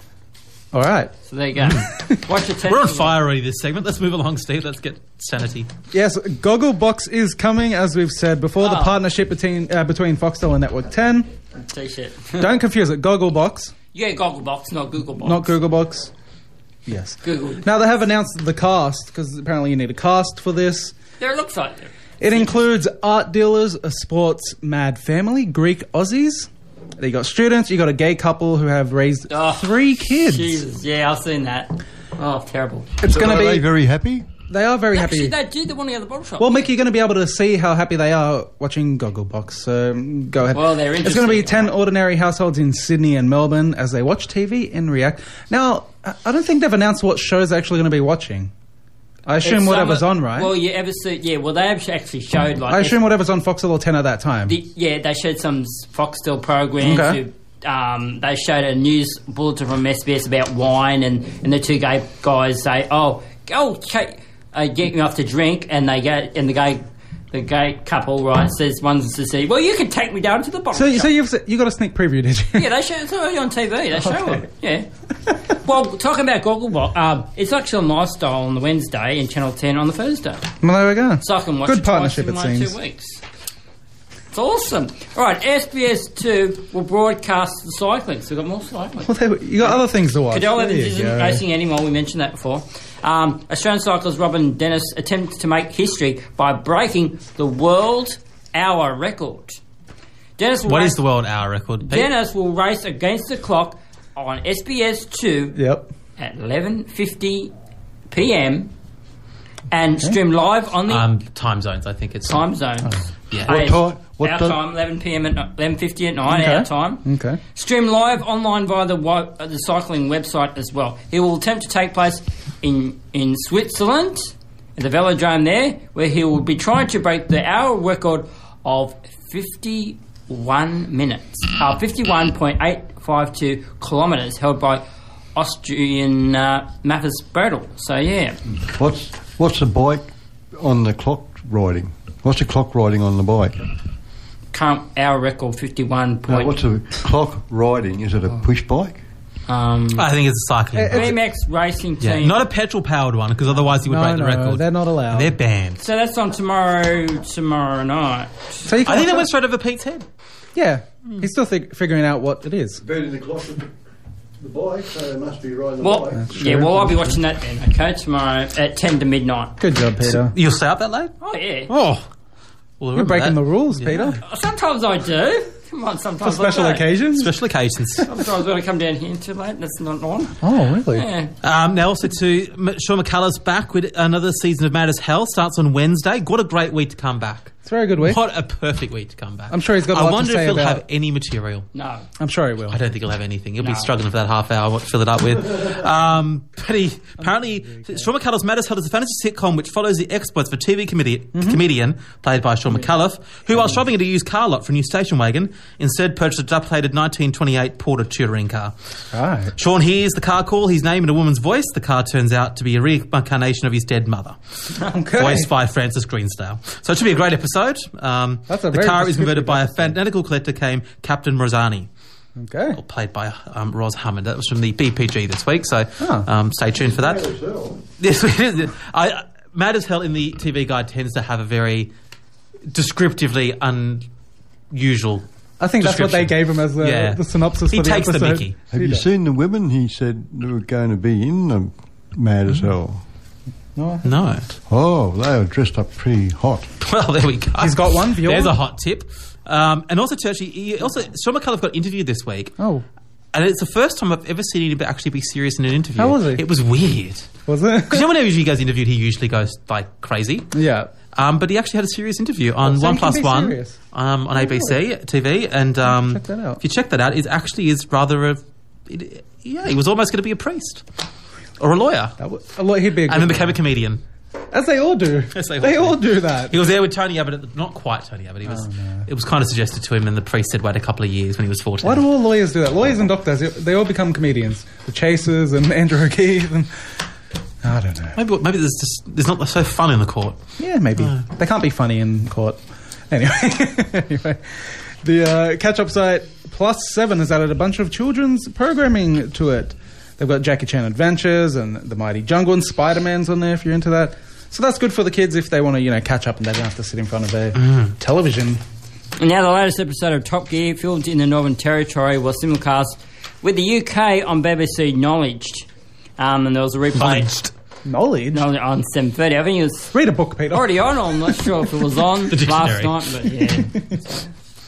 All right. So there you go. Watch the tennis. We're on fire already this segment. Let's move along, Steve. Let's get sanity. Yes, Gogglebox is coming, as we've said before. The Oh. partnership between uh, between Foxtel and Network ten. T-shirt. Don't confuse it. Gogglebox, Yeah, Gogglebox, not Googlebox. not Googlebox. Yes. Google. Now they have announced the cast because apparently you need a cast for this. There it looks like there. It includes art dealers, a sports mad family, Greek Aussies. You got students. You got a gay couple who have raised Oh, three kids. Jesus, yeah, I've seen that. Oh, terrible. It's going Are to they be. very happy? They are very Actually, happy. they do the one at the bottle shop. Well, Mick, you're going to be able to see how happy they are watching Gogglebox. So um, go ahead. Well, they're It's going to be interesting, ten ordinary households in Sydney and Melbourne as they watch T V and react. Now, I I don't think they've announced what shows they're actually going to be watching. I assume It's whatever's some- on, right? Well, you ever see? Yeah, well, they have actually showed like. I assume whatever's on Foxtel or ten at that time. The, yeah, they showed some Foxtel programs. Okay. Who, um, they showed a news bulletin from S B S about wine, and, and the two gay guys say, "Oh, go okay, uh, get me off to drink," and they go, and the gay, the gay couple, right, says one's to see, "Well, you can take me down to the bottle so, shop." so you've se- you got a sneak preview, did you? Yeah, they show it's already on T V. They show Okay. it. Yeah. Well, talking about Gogglebox, um, it's actually on Lifestyle on the Wednesday and Channel ten on the Thursday. Well, there we go. So I can watch Good it twice partnership, in it one or seems. two weeks. It's awesome. All right, S B S two will broadcast the cycling. So we've got more cycling. Well, there, we- you got other things to watch. Cadell There Evans you isn't go. racing anymore. We mentioned that before. Um, Australian cyclist Robin Dennis attempts to make history by breaking the world hour record. Dennis will What race, is the world hour record? Pete? Dennis will race against the clock on S B S two Yep. at eleven fifty p m and stream live on the Um, time zones, I think it's. time zone. Yeah. What time? What our ti- time, eleven p m at eleven fifty at night. Okay. Our time. Okay. Stream live online via the wi- uh, the cycling website as well. He will attempt to take place in in Switzerland, at the velodrome there, where he will be trying to break the hour record of fifty-one minutes, uh, fifty-one point eight five two kilometres, held by Austrian uh, Mathis Bradl. So yeah, What's what's the bike on the clock riding? What's the clock riding on the bike? current hour record fifty-one No, point. what's the clock riding? Is it a push bike? um, I think it's a cycling. It's- bike. B M X racing team. Yeah, not a petrol powered one because otherwise you would No, break the no, record. they're not allowed. They're banned. So that's on tomorrow. Tomorrow night. So you can I think watch they went it. straight over Pete's head. Yeah. He's still fig- figuring out what it is. Beating the clock with the bike, so they must be riding the Well, bike. yeah. Well, I'll be watching that then. Okay, tomorrow at ten to midnight. Good job, Peter. You'll stay up that late? Oh yeah. Oh. Well, You're breaking the rules, Peter. Sometimes I do. Come on, For sometimes special I don't. occasions. Special occasions. Sometimes when I come down here too late, that's not on. Oh, really? Yeah. Um, now also to M- Sean McCullough's back with another season of Mad as Hell. Starts on Wednesday. What a great week to come back. It's a very good week. What a perfect week to come back. I'm sure he's got a I lot to wonder say if he'll about- have any material. No. I'm sure he will. I don't think he'll have anything. He'll No. be struggling for that half hour what to fill it up with. um, but he, apparently, Sean McCullough's Mad as Hell is a fantasy sitcom which follows the exploits of a T V comedi- Mm-hmm. comedian played by Sean McCullough, who, while shopping at a used car lot for a new station wagon, instead purchased a dilapidated nineteen twenty-eight Porter touring car. Right. Sean hears the car call, his name in a woman's voice. The car turns out to be a reincarnation of his dead mother, Okay. voiced by Francis Greensdale. So it should be a great episode. Um, That's a the very car is converted descriptive by a episode. fanatical collector named Captain Rosani, Okay. played by um, Ros Hammond. That was from the B P G this week, so Oh. um, stay tuned for that. Yes, it is. I, Mad as Hell in the T V guide tends to have a very descriptively unusual I think that's what they gave him as the, Yeah. the synopsis He for the takes the episode. mickey. Have He you does. seen the women? He said they were going to be in the Mad as Hell. No. No. Oh, they were dressed up pretty hot. Well, there we go. He's got one viewer. There's a hot tip. Um, and also, Churchy, he also Sean McCullough got interviewed this week. Oh, And it's the first time I've ever seen him actually be serious in an interview. How was he? It was weird. was it? Because you know whenever he goes interviewed, he usually goes like crazy. Yeah. Um, but he actually had a serious interview on so One he can Plus be One serious? um, on A B C T V, and um, Check that out. if you check that out, it actually is rather a it, yeah. He was almost going to be a priest or a lawyer, That would, a lot, he'd be a good and then one. became a comedian. As they all do. As they they all all do. do that. He was there with Tony Abbott, at the, not quite Tony Abbott. He was. It was kind of suggested to him, and the priest said wait a couple of years when he was fourteen. Why do all lawyers do that? Lawyers and doctors, they all become comedians. The Chasers and Andrew O'Keefe and... I don't know. Maybe maybe there's just there's not so fun in the court. Yeah, maybe. They can't be funny in court. Anyway, anyway. The uh, catch-up site Plus Seven has added a bunch of children's programming to it. They've got Jackie Chan Adventures and The Mighty Jungle, and Spider-Man's on there if you're into that. So that's good for the kids if they want to, you know, catch up and they don't have to sit in front of their television. And now the latest episode of Top Gear, filmed in the Northern Territory, was simulcast with the U K on B B C Knowledge. Um, and there was a replay Knowledge? no, on seven thirty. I think it was Read a book, Peter. already on. I'm not sure if it was on The last dictionary. night, but yeah.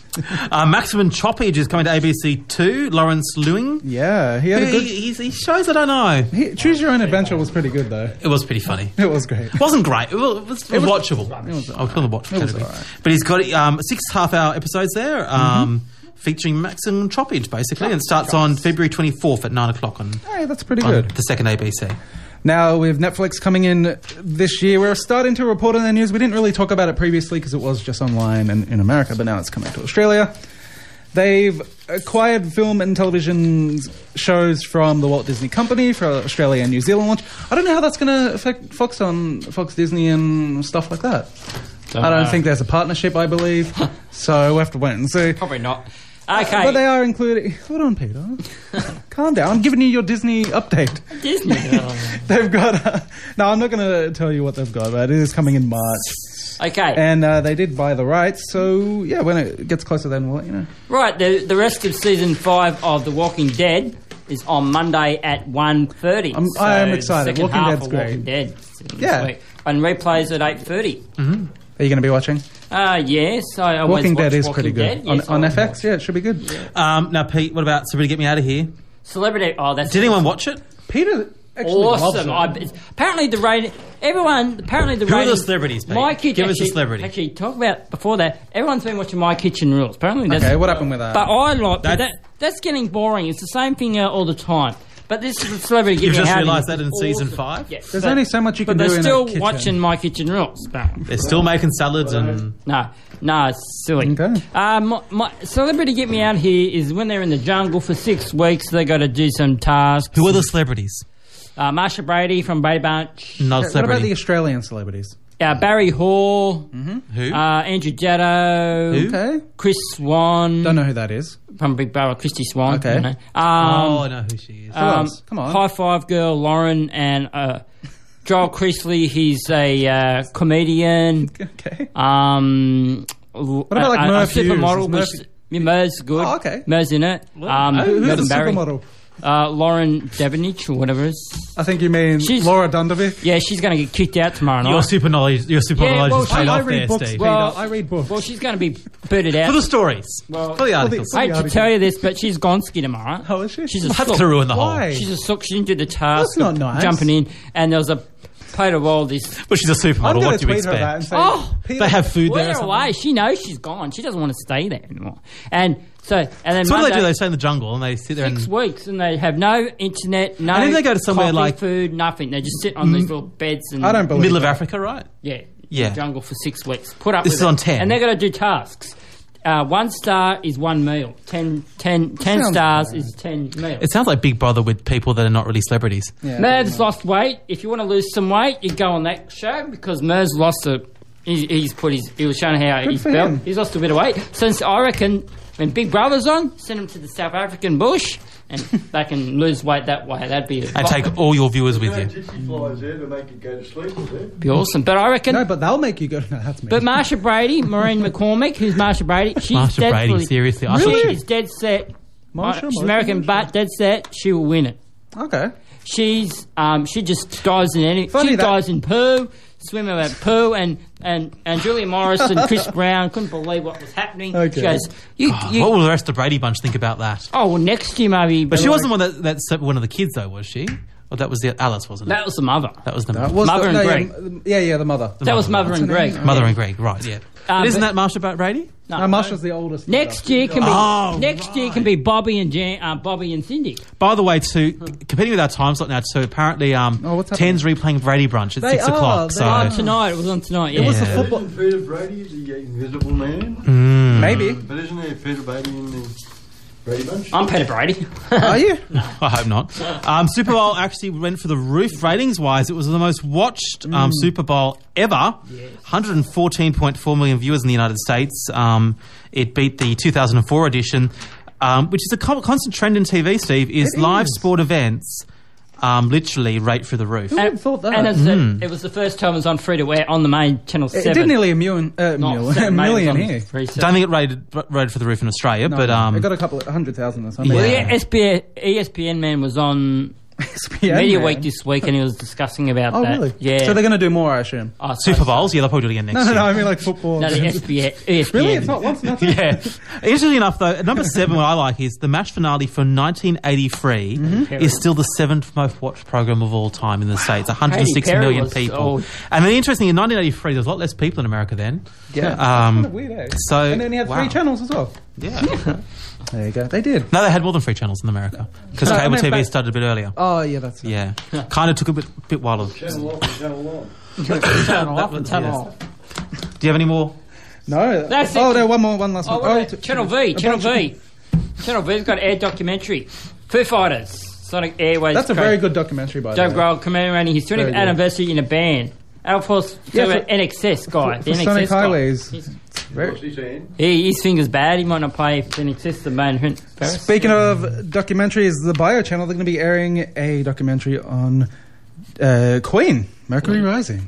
Uh, Maximum Choppage is coming to A B C Two. Lawrence Lewing. Yeah, he had a He, good... he's, he shows I don't know. He, Choose Your Own Adventure was pretty good, though. It was pretty funny. It was great. It wasn't great. It was, it was, It was- watchable. it was I'll call it watchable. It was category. alright. But he's got um, six half-hour episodes there, um, featuring Maximum Choppage, basically, and it starts on February twenty-fourth at nine o'clock on, Hey, that's pretty on good. the second A B C. Now, with Netflix coming in this year, we're starting to report on their news. We didn't really talk about it previously because it was just online and in America, but now it's coming to Australia. They've acquired film and television shows from the Walt Disney Company for Australia and New Zealand launch. I don't know how that's going to affect Fox on Fox Disney and stuff like that. Don't I don't know. think there's a partnership, I believe. So we'll have to wait and see. Probably not. Okay. But they are including... Hold on, Peter. Calm down. I'm giving you your Disney update. Disney. Oh. They've got... Uh, no, I'm not going to tell you what they've got, but it is coming in March. Okay. And uh, they did buy the rights, so yeah, when it gets closer, then we'll let you know. Right, the, the rest of season five of The Walking Dead is on Monday at one thirty. I'm- I am excited. Second Walking half Dead's of great. Walking Dead. this Yeah. week. And replays at eight thirty. Are you going to be watching? Uh, yes, I always Walking watch Dead is Walking pretty good. Dead. Yes, on on I F X, watch. yeah, it should be good. Um, now, Pete, what about Celebrity Get Me Out of Here? Celebrity, oh, that's... Did anyone watch it? Peter actually Awesome. I, loves it. it's- apparently the rating... Everyone, apparently the Who are the ratings- celebrities, Pete? My Kitchen... Give us a actually, celebrity. Actually, talk about... Before that, everyone's been watching My Kitchen Rules. Apparently that's... Okay, what happened with that? But I like... But That's- that, that's getting boring. It's the same thing uh, all the time. But this is a Celebrity You've Get Me just Out of realised Here that in is season awesome. five? Yeah, There's but- only so much you can but do they're in a still kitchen. watching My Kitchen Rules. But They're still making salads and... no, no, it's silly. Okay. Uh, my, my Celebrity Get Me Out Here is when they're in the jungle for six weeks. They got to do some tasks. Who are the celebrities? Uh, Marsha Brady from Brady Bunch. Not a What about celebrity. the Australian celebrities? Uh, Barry Hall. Who? Uh, Andrew Jaddo. Who? Okay. Chris Swan. Don't know who that is. From Big Brother. Christy Swan. Okay. You know. Um, oh, I know who she is. Who um, else? Come on. High Five Girl, Lauren, and uh, Joel Creasley. He's a uh, comedian. Okay. Um, what about, like, a, Murph a Hughes? supermodel? Is Which, Murph- yeah, Mer's good. Oh, okay. Mer's in it. Um, Who- Who's Mervyn the Barry. supermodel? Uh, Lauren Devenich or whatever it is. I think you mean She's- Laura Dundovic. Yeah, she's going to get kicked out tomorrow night. Your super knowledge, your super Yeah, knowledge well, is she- paid I off read there, books, Steve. Peter. Well- I read books. Well, she's going to be booted out. For the stories. Well- for the articles. For I the hate to tell you this, but she's Gonski tomorrow. Oh, is she? She's a That's sook. going to ruin the Why? whole. She's a sook. She didn't do the task. That's not of nice. Jumping in, and there was a plate of all this. Well, she's a I'm supermodel. going What to do you tweet her that and expect? say, Oh, Peter, They have food Put there or her something? away. She knows she's gone. She doesn't want to stay there anymore. And so, and then So what do they Monday, do? They stay in the jungle and they sit there six and... weeks, and they have no internet, no. And then they go to somewhere coffee, like- food, nothing. They just sit on these little beds and I don't believe Middle of that. Africa, right? yeah, Yeah. the jungle for six weeks. Put up. This with is it. on ten. and they're going to do tasks. Uh, one star is one meal. Ten, ten, ten Sounds stars bad. is ten meals. It sounds like Big Brother with people that are not really celebrities. Yeah. Merv's lost weight. If you want to lose some weight, you go on that show because Merv's lost a. He's, he's put his. He was showing how Good he's for built. him. He's lost a bit of weight. Since I reckon when Big Brother's on, send him to the South African bush and they can lose weight that way. That'd be And take all your viewers with you. Gypsy flies there to make you go to sleep, is there? be awesome. But I reckon. No, but they'll make you go. No, that's me. But Marsha Brady, Maureen McCormick, who's Marsha Brady, she's Marsha dead Brady, fully- seriously. I She thought is dead set. Marsha, Uh, she's Marsha, American, Marsha. but dead set. She will win it. Okay. She's um, she just dives in any. Funny she that- dives in poo, swim about poo, and and and Julia Morris and Chris Brown couldn't believe what was happening. Okay. She goes, you, you, What will the rest of the Brady bunch think about that? oh well, next year maybe. But she wasn't one that that's one of the kids, though, was she? Or that was the Alice, wasn't it? That was the mother. That was the That was Mother the, and no, Greg. Yeah, yeah, yeah, the mother. That was Mother What's and her name? Greg. Mother Yeah. and Greg, right? Yeah. Um, but isn't but- that Marsha Brady? No, No, Marsha's the oldest. Next year can be Oh, next year can be Bobby and Jan, uh, Bobby and Cindy. By the way, too, competing with our time slot now, too, apparently um, Oh, what's happening? ten's replaying Brady Brunch at They six are, o'clock. they So are. Oh, tonight it was on tonight. Yeah. It was the Yeah. football. Isn't Peter Brady the invisible man? Mm. Maybe. But isn't there Peter Brady in the Brady Bunch? I'm Peter Brady. Are you? I hope not. Um, Super Bowl actually went for the roof ratings wise. It was the most watched um, Mm. Super Bowl ever. one hundred fourteen point four million viewers in the United States. Um, it beat the two thousand four edition, um, which is a co- constant trend in T V, Steve, is It live is. sport events um, literally rate through the roof. Who would've thought that? And it's Mm. the, it was the first time it was on free to air on the main channel It seven. did nearly a million, uh, Not mil- seven, a mate, it was million on here. three, seven. Don't think it rated, rated for the roof in Australia, No, but um, it got a couple of hundred thousand or something. Well, Yeah. the S P N, E S P N man was on S P N, Media man. Week this week, and he was discussing about Oh, that. really? Yeah. So they're going to do more, I assume. Oh, so- Super Bowls, yeah, they'll probably do it again next No, no, year. no. I mean like football. No, the S P N. E S P N. Really? It's not once nothing. Yeah. Interestingly enough, though, at number seven, what I like is the match finale from nineteen eighty-three Mm-hmm. is still the seventh most watched program of all time in the States. one hundred six Katy Perry million was people. old. And then interesting, in nineteen eighty-three, there was a lot less people in America then. Yeah. Um, That's kind of weird, eh? so- and then he had wow. three channels as well. Yeah. There you go. They did. No, they had more than three channels in America because No, I cable mean, T V back- started a bit earlier. Oh, yeah, that's it. Yeah. Kind of took a bit, bit while. To, Channel off and channel on. Turn off and turn Yes. off. do you have any more? No. That's oh, it. no, one more, one last Oh, one. what t- about Channel V. a Channel bunch V. Channel V's got an air documentary. Foo Fighters. Sonic Airways. That's a Craig- very good documentary, by the Dave way. Grohl commemorating his twentieth Very good. anniversary in a band. And of course, Yeah, yeah, for- N X S guy. For the N X S Sonic guy. Highways. He's- Very- What's he saying? He, his finger's bad. He might not play for N X S, the main hunt. Speaking of documentaries, the Bio Channel, they're going to be airing a documentary on uh, Queen, Mercury Rising.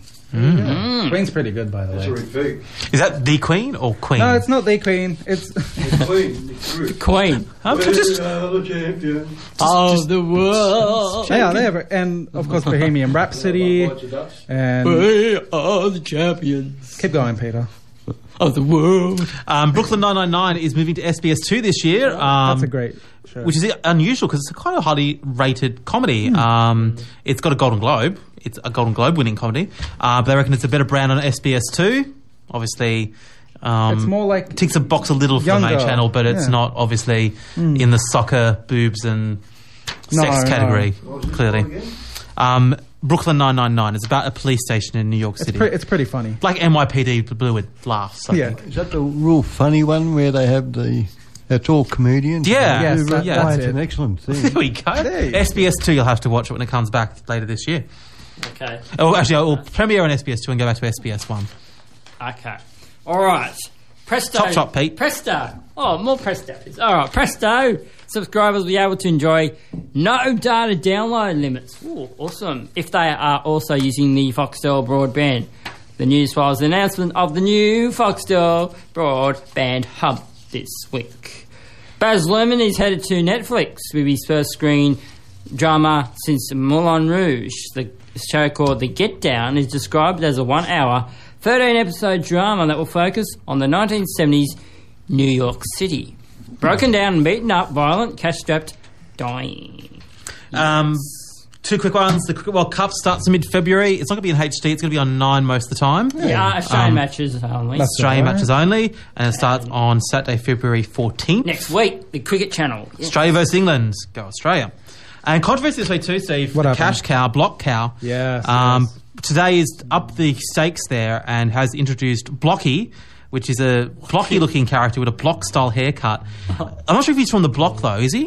Mm. Queen's pretty good, by the That's a way. repeat. Is that the Queen or Queen? No, it's not the Queen. It's It's clean. It's true. Queen. I'm We just, are the champion. Of the world. yeah, they have, and of course Bohemian Rhapsody, Watch the ducks. and We are the champions keep going, Peter. of the world. um, Brooklyn nine nine nine is moving to S B S two this year. Um, That's a great show. which is unusual because it's a kind of highly rated comedy. Hmm. Um, it's got a Golden Globe. It's a Golden Globe winning comedy. Uh, but they reckon it's a better brand on S B S two. Obviously, um, It's more like ticks a box a little for the main younger, channel, but it's yeah. Hmm. not obviously in the soccer, boobs, and sex No, category. What was it Clearly, called again? um, Brooklyn nine nine nine. It's about a police station in New York it's, City. pre- it's pretty funny. like N Y P D, but blue with laughs. I Yeah. think. Is that the real funny one where they have the... It's all comedians? Yeah. Yes, Who- that- yeah. that's It's it. an excellent There thing. we go. There you S B S two. You'll have to watch it when it comes back later this year. Okay. Oh, actually, it will premiere on S B S two and go back to S B S one. Okay. All right. Presto. Chop, chop, Pete. Presto. Oh, more Prestos. All right. Presto. Subscribers will be able to enjoy no data download limits. Ooh, awesome. If they are also using the Foxtel broadband. The news files the announcement of the new Foxtel broadband hub this week. Baz Luhrmann is headed to Netflix with his first screen drama since Moulin Rouge. The show called The Get Down is described as a one-hour, thirteen-episode drama that will focus on the nineteen seventies New York City. Broken down and beaten up, violent, cash-strapped, dying. Um, two quick ones. The Cricket World Cup starts in mid-February. It's not going to be in H D. It's going to be on Nine most of the time. Yeah, Australian Um, matches only. That's Australian alright. matches only. And it starts on Saturday, February fourteenth. Next week, the Cricket Channel. Yeah. Australia versus England. Go Australia. And controversy this week too, Steve. What the happened? cash cow, Block Cow. Yes, Um, yes. Today is up the stakes there and has introduced Blocky, which is a blocky-looking character with a block-style haircut. I'm not sure if he's from the block, though, is he?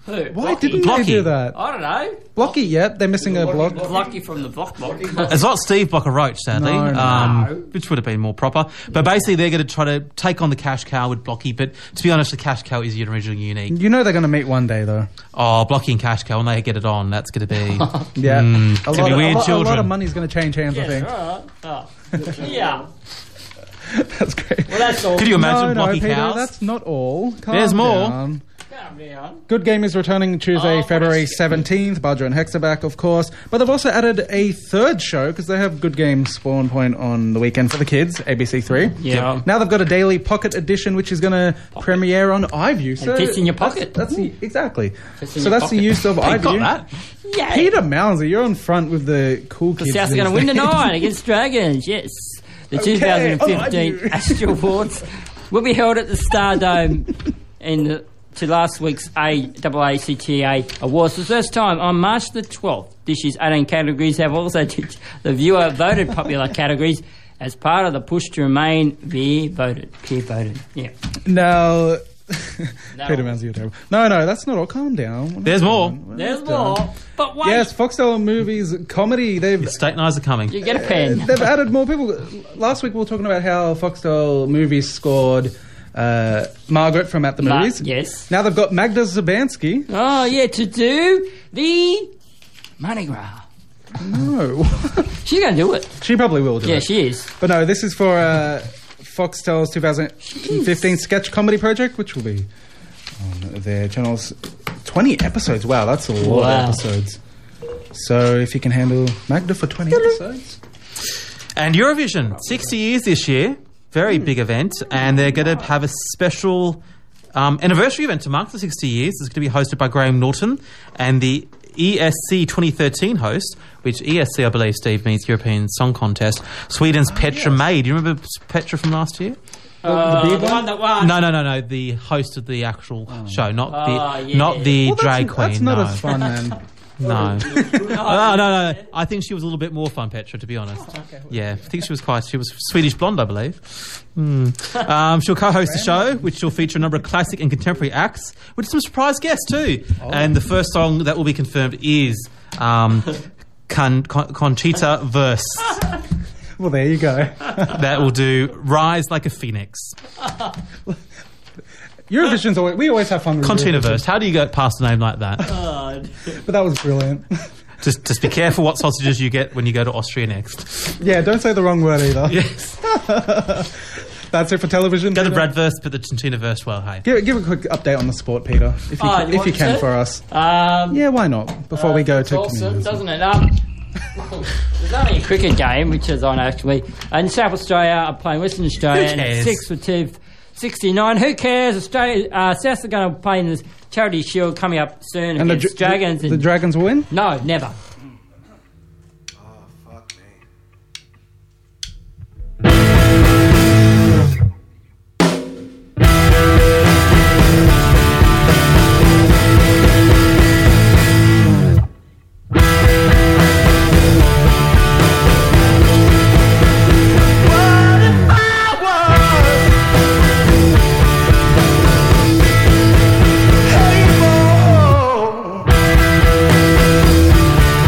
Who? Why Blocky? didn't Blocky. they do that? I don't know. Blocky, yep, they're missing a block. Blocky from the block block. It's not Steve Blocker Roach, sadly, No, no. um, No. which would have been more proper. But basically, they're going to try to take on the cash cow with Blocky. But to be honest, the cash cow is originally unique. You know they're going to meet one day, though. Oh, Blocky and cash cow, when they get it on, that's going to be. Yeah. Mm, a, it's gonna lot be of, weird a, lot, a children. lot of money's going to change hands, I Yes, think. right. Oh. Yeah. That's great. Well, that's all. Could you imagine no, no, Blocky Peter, cows? that's not all. Calm There's more. down. Calm down. Good Game is returning Tuesday, Oh, February what is- seventeenth. Badger and Hex are back, of course. But they've also added a third show because they have Good Game Spawn Point on the weekend for the kids, A B C three. Yeah. Now they've got a daily pocket edition, which is going to premiere on iView. So fits in your that's- pocket. That's, the, exactly. Fits in So your that's the pocket. use of You've iView. got that. Yeah. Peter Mounser, you're on front with the cool kids. The Souths are these going to win days. tonight against Dragons, yes. The Okay, twenty fifteen I do. Astro Awards will be held at the Stardome in the, to last week's A A A C T A Awards for the first time on March the twelfth. This year's eighteen categories have also tipped the viewer voted popular categories as part of the push to remain peer voted. Peer voted, yeah. Now, No. Peter Mounser, you're terrible. No, no, that's not all. Calm down. What There's have you more. done? What There's have you done? more, but wait, Yes, Foxtel Movies comedy. They've State Nights are coming. you get a pen. they've added more people. Last week we were talking about how Foxtel Movies scored uh, Margaret from At the Ma- Movies. yes. Now they've got Magda Zabansky. Oh, yeah, to do the Mardi Gras. No, She's going to do it. she probably will do Yeah, it. she is. But no, this is for uh, Foxtel's two thousand fifteen sketch comedy project, which will be on their channels. twenty episodes. Wow, that's a lot Wow. of episodes. So if you can handle Magda for twenty episodes. And Eurovision, sixty years this year. Very big event. And they're going to have a special um, anniversary event to mark the sixty years. It's going to be hosted by Graham Norton and the E S C twenty thirteen host, which E S C, I believe, Steve, means European Song Contest. Sweden's Petra May. Do you remember Petra from last year? Uh, beard the one? one that won. No, no, no, no. The host of the actual show, not Oh, the yeah. not the Well, drag that's, queen. that's not no. as fun, man. No. no, no, no. I think she was a little bit more fun, Petra, to be honest. Yeah, I think she was quite. She was Swedish blonde, I believe. Mm. Um, she'll co-host the show, which will feature a number of classic and contemporary acts, with some surprise guests too. And the first song that will be confirmed is um, Con- Con- Conchita Verse. Well, there you go. That will do "Rise Like a Phoenix." Eurovision's always, we always have fun with Conchita Eurovision. Verse. How do you go past a name like that? But that was brilliant. Just, just be careful what sausages you get when you go to Austria next. Yeah, don't say the wrong word either. Yes. That's it for television. Go to Peter? Bradverse, but the Conchita Verse. Well, hey. Give, give a quick update on the sport, Peter, if you, Oh, can, you if you want can to? for us. Um, Yeah, why not? Before we go it's to awesome, communities. doesn't it? Um, there's only a cricket game, which is on actually. And South Australia are playing Western Australia, Who and cares? it's six for two sixty-nine. Who cares? Australia, uh, South are going to play in this Charity Shield coming up soon And the, against dra- Dragons. the, and, the Dragons will win? no, never. What if I was able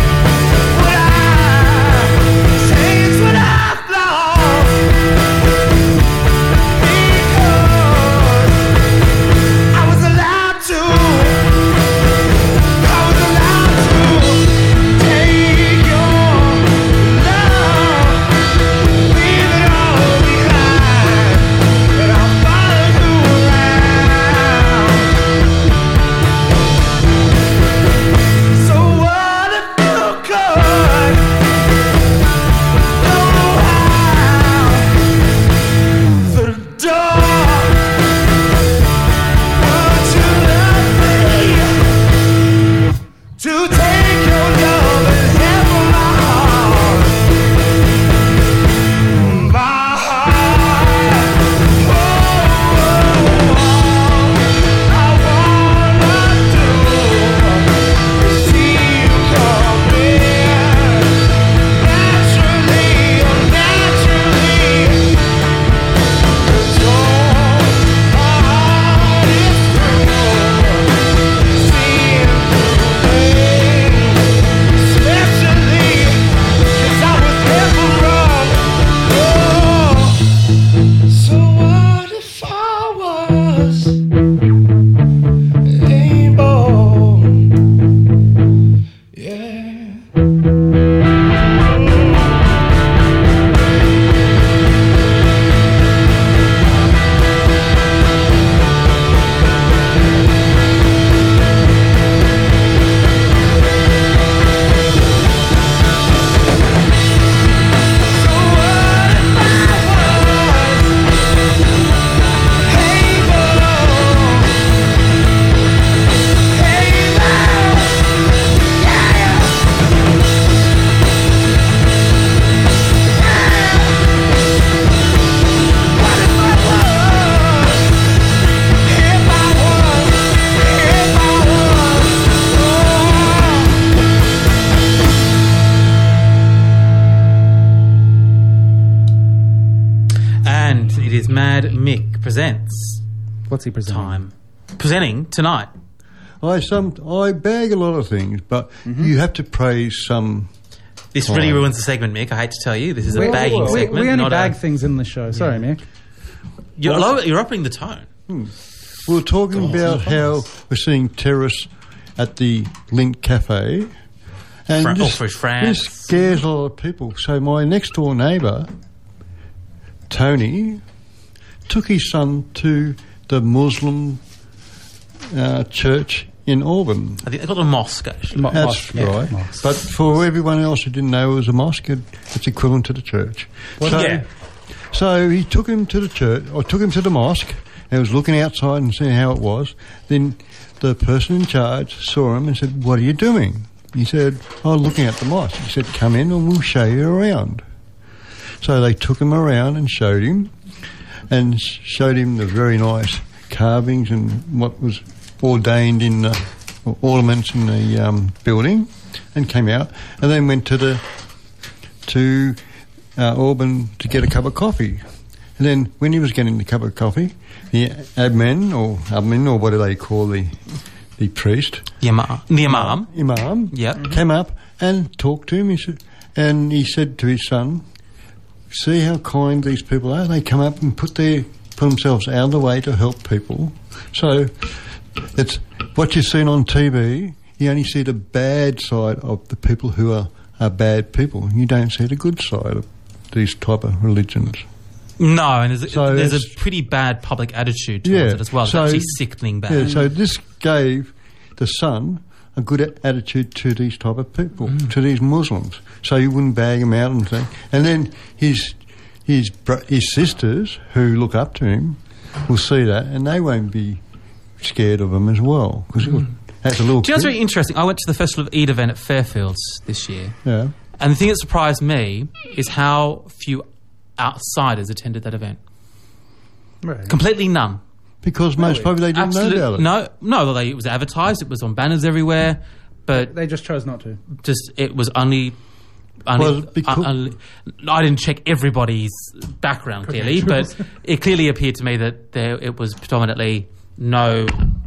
Mad Mick presents What's he presenting? time. Presenting tonight. I some I bag a lot of things, but you have to praise some. This really time. ruins the segment, Mick. I hate to tell you. This is a We- bagging we, segment. we only not bag a, things in the show. Sorry, Mick. you're, low, you're upping the tone. We were talking about how we're seeing terrorists at the Link Cafe, and Fra- this, oh, for France. this scares a lot of people. So my next door neighbour, Tony, took his son to the Muslim uh, church in Auburn. I think they call it a mosque, actually. Mo- That's mosque, yeah, right. mosque. But for everyone else who didn't know it was a mosque, it, it's equivalent to the church. So, Yeah. so he took him to the church, or took him to the mosque, and was looking outside and seeing how it was. Then the person in charge saw him and said, "What are you doing?" He said, "Oh, looking at the mosque." He said, "Come in and we'll show you around." So they took him around and showed him, and sh- showed him the very nice carvings and what was ordained in the or ornaments in the um, building, and came out, and then went to the to uh, Auburn to get a cup of coffee. And then when he was getting the cup of coffee, the admin or admin or what do they call the the priest, The imam. The imam. imam, Yep. came up and talked to him. He said, and he said to his son, "See how kind these people are. They come up and put their put themselves out of the way to help people." So it's what you've seen on T V. You only see the bad side of the people who are, are bad people. You don't see the good side of these type of religions. No, and there's, a, So there's a it's- pretty bad public attitude towards it as well. It's so- actually sickening bad. Yeah, so this gave the son a good a- attitude to these type of people, Mm. to these Muslims. So you wouldn't bag him out and say. And then his his bro- his sisters who look up to him will see that, and they won't be scared of him as well because that's a little. Mm. Do you know what's kid. really interesting? I went to the Festival of Eid event at Fairfields this year, Yeah. and the thing that surprised me is how few outsiders attended that event. Right. Completely none. Because most probably they didn't Absolute- know about it. No, no, well, they, it was advertised. It was on banners everywhere, but They just chose not to. just it was only. only Was it becau- un- un- I didn't check everybody's background clearly, but it clearly appeared to me that there it was predominantly no,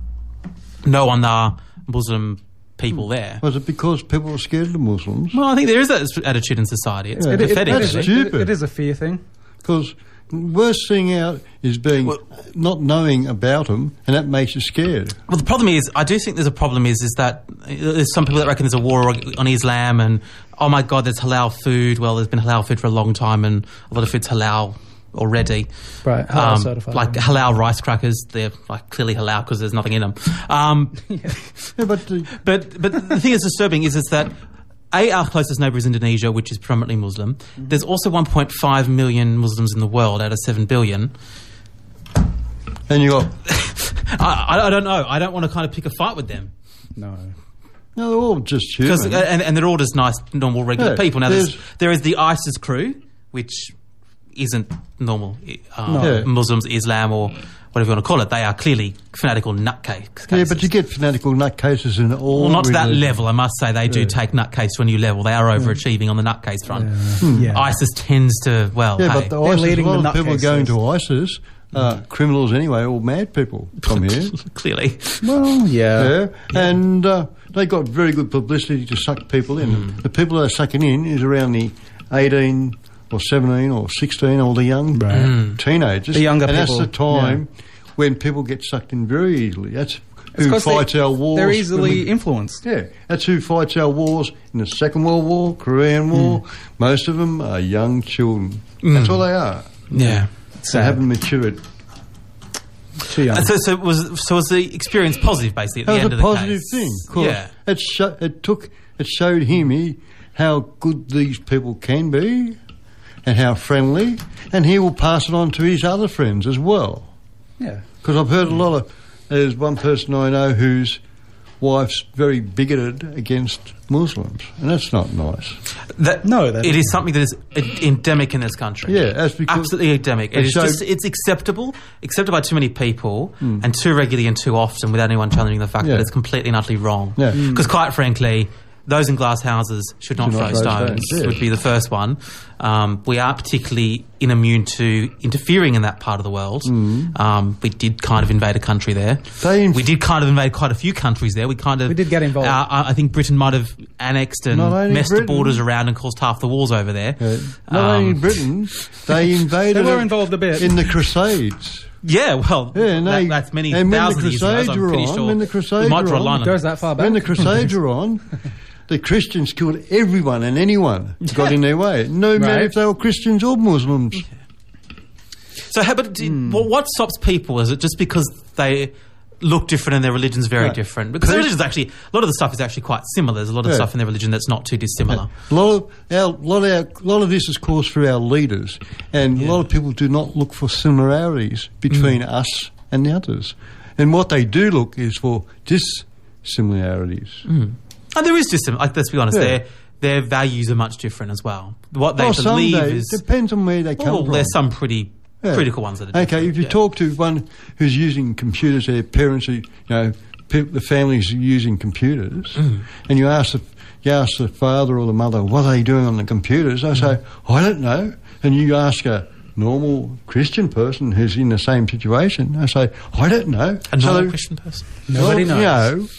no other Muslim people there. Was it because people were scared of the Muslims? Well, I think there is that attitude in society. It's Yeah. It, it, pathetic. it, is, That's it, stupid. it is a fear thing. Because worst thing out is being Well- not knowing about them, and that makes you scared. Well, the problem is, I do think there's a problem is, is that uh, there's some people that reckon there's a war on Islam and, oh my God, there's halal food. Well, there's been halal food for a long time and a lot of food's halal already. Right, halal certified. Like halal rice crackers, they're like clearly halal because there's nothing in them. Um, Yeah, but the, but but the thing that's disturbing is, is that A, our closest neighbour is Indonesia, which is predominantly Muslim. Mm-hmm. There's also one point five million Muslims in the world out of seven billion. and you got I, I, I don't know. I don't want to kind of pick a fight with them. No. no, they're all just Because human. and, and they're all just nice, normal, regular Yeah, people. Now there's, there's- there is the ISIS crew, which isn't normal um, No. Yeah. Muslims, Islam, or whatever you want to call it. They are clearly fanatical nutcakes. Yeah, but you get fanatical nutcases in all. well, not to that religions. level. I must say they do Yeah. take nutcase to a new level. They are overachieving on the nutcase front. Yeah. ISIS tends to well. Yeah, hey, but the They're ISIS, a leading lot the of people nutcases. going to ISIS are criminals anyway, all mad people from here. clearly. Well, yeah. Yeah, and uh, they got very good publicity to suck people in. Mm. The people that are sucking in is around the eighteen or seventeen or sixteen, or the young Right. teenagers. The younger and people, that's the time when people get sucked in very easily. That's It's who 'cause fights they, our wars. They're when easily we- influenced. Yeah, that's who fights our wars in the Second World War, Korean War. Mm. Most of them are young children. That's all they are. Yeah. They haven't matured. Too young. And so, so was so was the experience positive basically at That the end was of a the positive case? thing. 'cause Yeah. it, sho- it took it showed him he, how good these people can be, and how friendly, and he will pass it on to his other friends as well. Yeah. Because I've heard a lot of. There's one person I know whose wife's very bigoted against Muslims, and that's not nice. That, No, that it is isn't. something that is e- endemic in this country. Yeah, that's because Absolutely endemic. they It is showed- just it's acceptable, accepted by too many people, and too regularly and too often without anyone challenging the fact Yeah. that it's completely and utterly wrong. Yeah. Because quite frankly, those in glass houses should not Should throw not throw stones, stones, yes. would be the first one. Um, we aren't particularly immune to interfering in that part of the world. Mm. Um, we did kind of invade a country there. They inf- we did kind of invade quite a few countries there. We kind of We did get involved. Uh, I I think Britain might have annexed and Not only messed Britain. the borders around and caused half the wars over there. Uh, not Um, only Britain, they invaded They were it involved a bit. in the Crusades. Yeah, well, Yeah, and that, they, that's many and when the thousands of years ago, so Crusades I'm were pretty on, sure when the we Crusades might draw were a line on, on Goes that far back. when the Crusades were on, the Christians killed everyone and anyone who got in their way. No matter Right. if they were Christians or Muslims. So, how, but do, what, what stops people? Is it just because they look different and their religion's very Yeah. different? Because their religion's actually, a lot of the stuff is actually quite similar. There's a lot of Yeah. stuff in their religion that's not too dissimilar. A lot of our, lot of our, lot of this is caused through our leaders, and a lot of people do not look for similarities between Mm. us and the others. And what they do look is for dissimilarities. And there is just, like, let's be honest, Yeah. their their values are much different as well. What they Oh, some believe days, is, depends on where they come well, from. there's some pretty Yeah. critical ones that are Okay, different, if you yeah. talk to one who's using computers, their parents, are, you know, pe- the families are using computers, Mm. and you ask the you ask the father or the mother, what are they doing on the computers? They say, I don't know. And you ask a normal Christian person who's in the same situation, they say, I don't know. A So normal they- Christian person. Nobody well, knows. You know,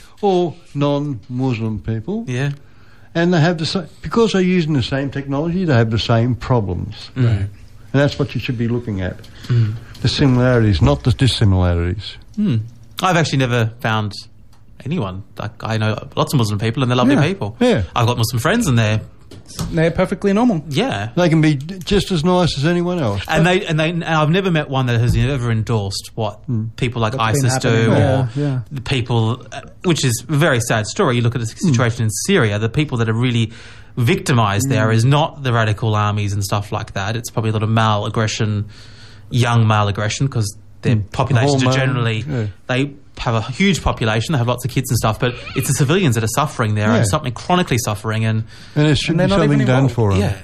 or non-Muslim people. Yeah. And they have the same, because they're using the same technology, they have the same problems. Right. And that's what you should be looking at. The similarities, not the dissimilarities. Hmm. I've actually never found anyone. Like, I know lots of Muslim people and they're lovely Yeah, people. yeah. I've got Muslim friends and they're, They're perfectly normal. yeah. They can be d- just as nice as anyone else. And they and they and I've never met one that has ever endorsed what people like What's been ISIS do, happening. or Yeah, yeah. the people, uh, which is a very sad story. You look at the situation in Syria. The people that are really victimised there is not the radical armies and stuff like that. It's probably a lot of male aggression, young male aggression, because their populations are Hormone, generally yeah. they have a huge population. They have lots of kids and stuff, but it's the civilians that are suffering there Yeah. and something chronically suffering and. and there should And they're be not something even done involved. for them. Yeah.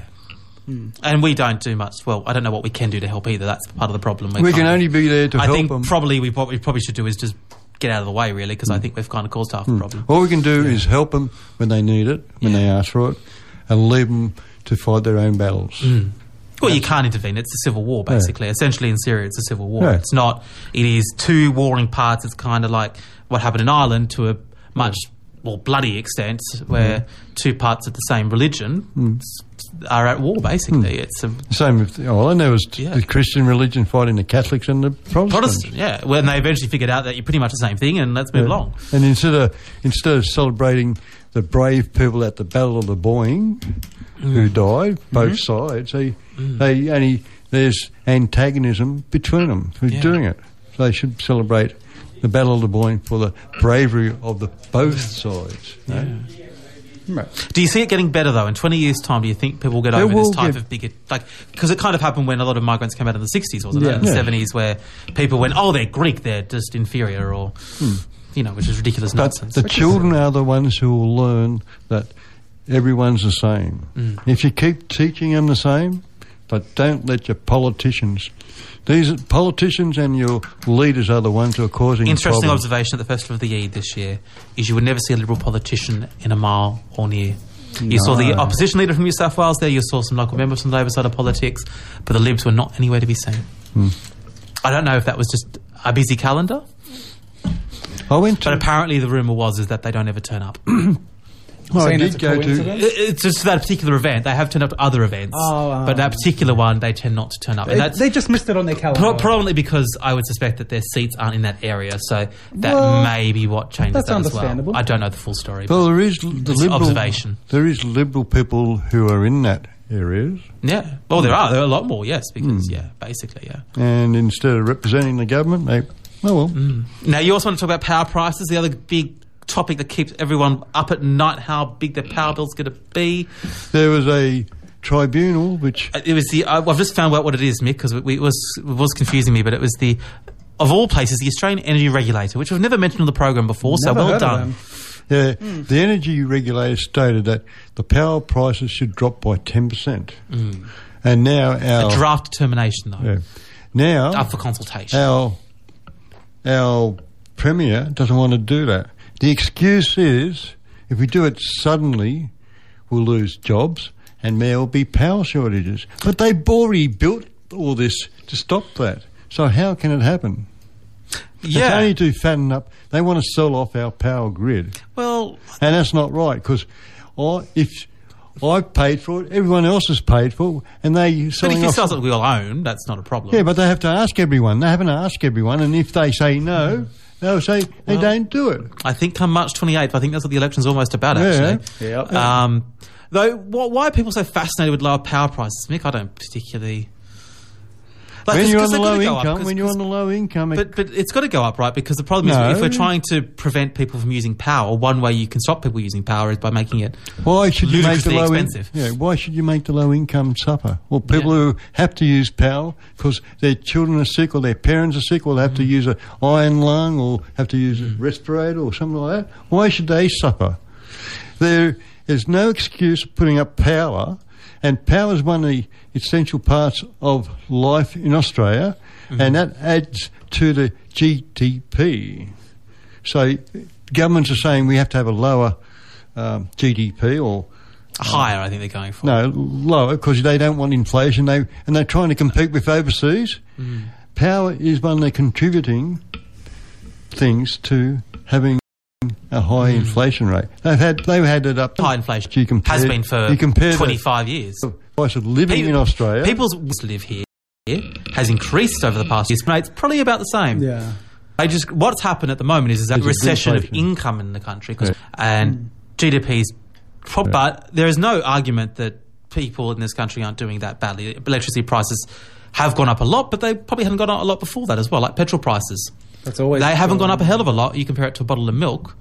And we don't do much. Well, I don't know what we can do to help either. That's part of the problem. We can kind of- only be there to I help think them. probably we what we probably should do is just get out of the way, really, because I think we've kind of caused half the problem. All we can do is help them when they need it, when Yeah. they ask for it, and leave them to fight their own battles. Well, you can't intervene. It's a civil war, basically. Essentially, in Syria, it's a civil war. Yeah. It's not. It is two warring parts. It's kind of like what happened in Ireland to a much more bloody extent, where two parts of the same religion s- are at war. Basically, it's a Same with Ireland. There was Yeah. the Christian religion fighting the Catholics and the Protestants. Protestant. Yeah, when they eventually figured out that you're pretty much the same thing, and let's move Yeah. along. And instead of instead of celebrating the brave people at the Battle of the Boyne who died, both Mm-hmm. sides, they they only there's antagonism between them for Yeah. doing it. So they should celebrate the Battle of the Boyne for the bravery of the both sides. you know? Right. Do you see it getting better though? In twenty years' time, do you think people will get They over will this type get- of bigger, like, because it kind of happened when a lot of migrants came out in the sixties, wasn't it? Yeah. In the Yeah. seventies, where people went, "Oh, they're Greek, they're just inferior," or you know, which is ridiculous But nonsense. the children are the ones who will learn that everyone's the same. Mm. If you keep teaching them the same, but don't let your politicians, these politicians and your leaders are the ones who are causing Interesting problems. observation at the Festival of the Eid this year is you would never see a Liberal politician in a mile or near. You saw the opposition leader from New South Wales there, you saw some local members from the Labor side of politics, but the Libs were not anywhere to be seen. Hmm. I don't know if that was just a busy calendar, I went but to. apparently the rumour was is that they don't ever turn up. I Saying did it's a go to. coincidence? It- It's just that particular event. They have turned up to other events, Oh, uh, but that particular one they tend not to turn up. And They, that's they just missed it on their calendar. pro- probably because I would suspect that their seats aren't in that area, so that Well, may be what changes that's that as understandable. well. I don't know the full story. Well, but there is l- the it's liberal observation. There is liberal people who are in that areas, yeah. Well, there are. There are a lot more, yes, because, yeah, basically, yeah. and instead of representing the government, they oh well. Now, you also want to talk about power prices, the other big topic that keeps everyone up at night, how big their power bill's going to be. There was a tribunal which Uh, It was the. Uh, I've just found out what it is, Mick, because it, it was it was confusing me. But it was the, of all places, the Australian Energy Regulator, which I've never mentioned on the program before. Never so well heard of done. them. Yeah, the energy regulator stated that the power prices should drop by ten percent, and now our A draft determination, though, yeah, now up for consultation. our our premier doesn't want to do that. The excuse is if we do it suddenly, we'll lose jobs and there will be power shortages. But they've already built all this to stop that. So how can it happen? Yeah. It's only to fatten up. They want to sell off our power grid. Well, and that's not right, because if I've paid for it, everyone else has paid for it, and they but selling if you off. sell something we all own, that's not a problem. Yeah, but they have to ask everyone. They haven't asked everyone, and if they say no, they'll say they Well, don't do it. I think come March twenty-eighth, I think that's what the election's almost about, Yeah. actually. Yep. Um, though, wh- why are people so fascinated with lower power prices, Mick? I don't particularly... Like, When it's you're 'cause on the they've gotta low go up, income, 'cause- when you're on the low income, it- But but it's got to go up, right? Because the problem No. is, if we're trying to prevent people from using power, one way you can stop people using power is by making it why should you make the ludicrously low in- expensive. yeah, why should you make the low income suffer? Well, people Yeah. who have to use power because their children are sick or their parents are sick or they have Mm. to use an iron lung or have to use a respirator or something like that. Why should they suffer? There is no excuse for putting up power, and power is one of the essential parts of life in Australia, Mm-hmm. and that adds to the G D P. So governments are saying we have to have a lower um, G D P or higher. I think they're going for no lower because they don't want inflation. They and they're trying to compete with overseas. Mm. Power is one of the contributing things to having a high Mm. inflation rate. They've had they've had it up. high inflation. You compare, has been for you compare the twenty-five years. price of living People- in Australia. People's wills to live here has increased over the past years. But it's probably about the same. Yeah. I just what's happened at the moment is, is that There's a recession of inflation. income in the country, 'cause- Yeah. and G D P's. Pro- But there is no argument that people in this country aren't doing that badly. Electricity prices have gone up a lot, but they probably haven't gone up a lot before that as well. Like petrol prices, That's always they haven't gone gone up a hell of a lot. You compare it to a bottle of milk.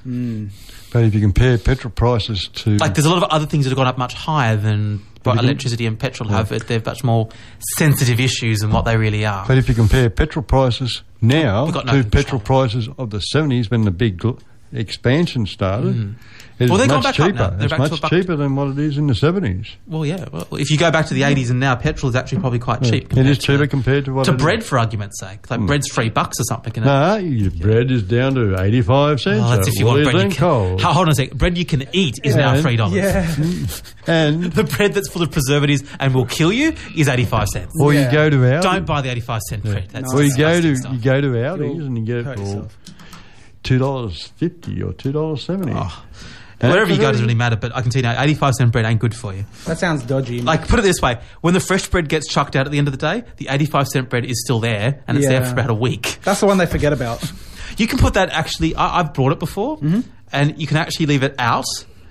But if you compare petrol prices to Like there's a lot of other things that have gone up much higher than what electricity and petrol have. They're much more sensitive issues than what they really are. But if you compare petrol prices now We've got no to control. petrol prices of the seventies when the big gl- expansion started, it's Well, they've gone much back up cheaper. now. They're It's back to a much buck- cheaper than what it is in the seventies. Well, yeah. Well, if you go back to the eighties and now, petrol is actually probably quite cheap. It compared is to- cheaper compared to what to it bread, is. for argument's sake. Like bread's three bucks or something. And No, your bread is down to eighty-five cents. Oh, that's at if you want Woolies bread. You and can, Coles. Ho- hold on a sec. Bread you can eat is now And- three dollars. Yeah. And The bread that's full of preservatives and will kill you is eighty-five cents. or Yeah. you go to Aldi. Don't buy the eighty-five cent bread. That's Or you go to disgusting stuff. you go to Aldi's You'll and you get it hurt for yourself. two dollars fifty or two dollars seventy. Oh. Wherever you go doesn't really matter, but I can tell you now, eighty-five cent bread ain't good for you. That sounds dodgy. Like, put it this way, when the fresh bread gets chucked out at the end of the day, the eighty-five cent bread is still there, and it's there Yeah. for about a week. That's the one they forget about. You can put that actually, I, I've brought it before, Mm-hmm. and you can actually leave it out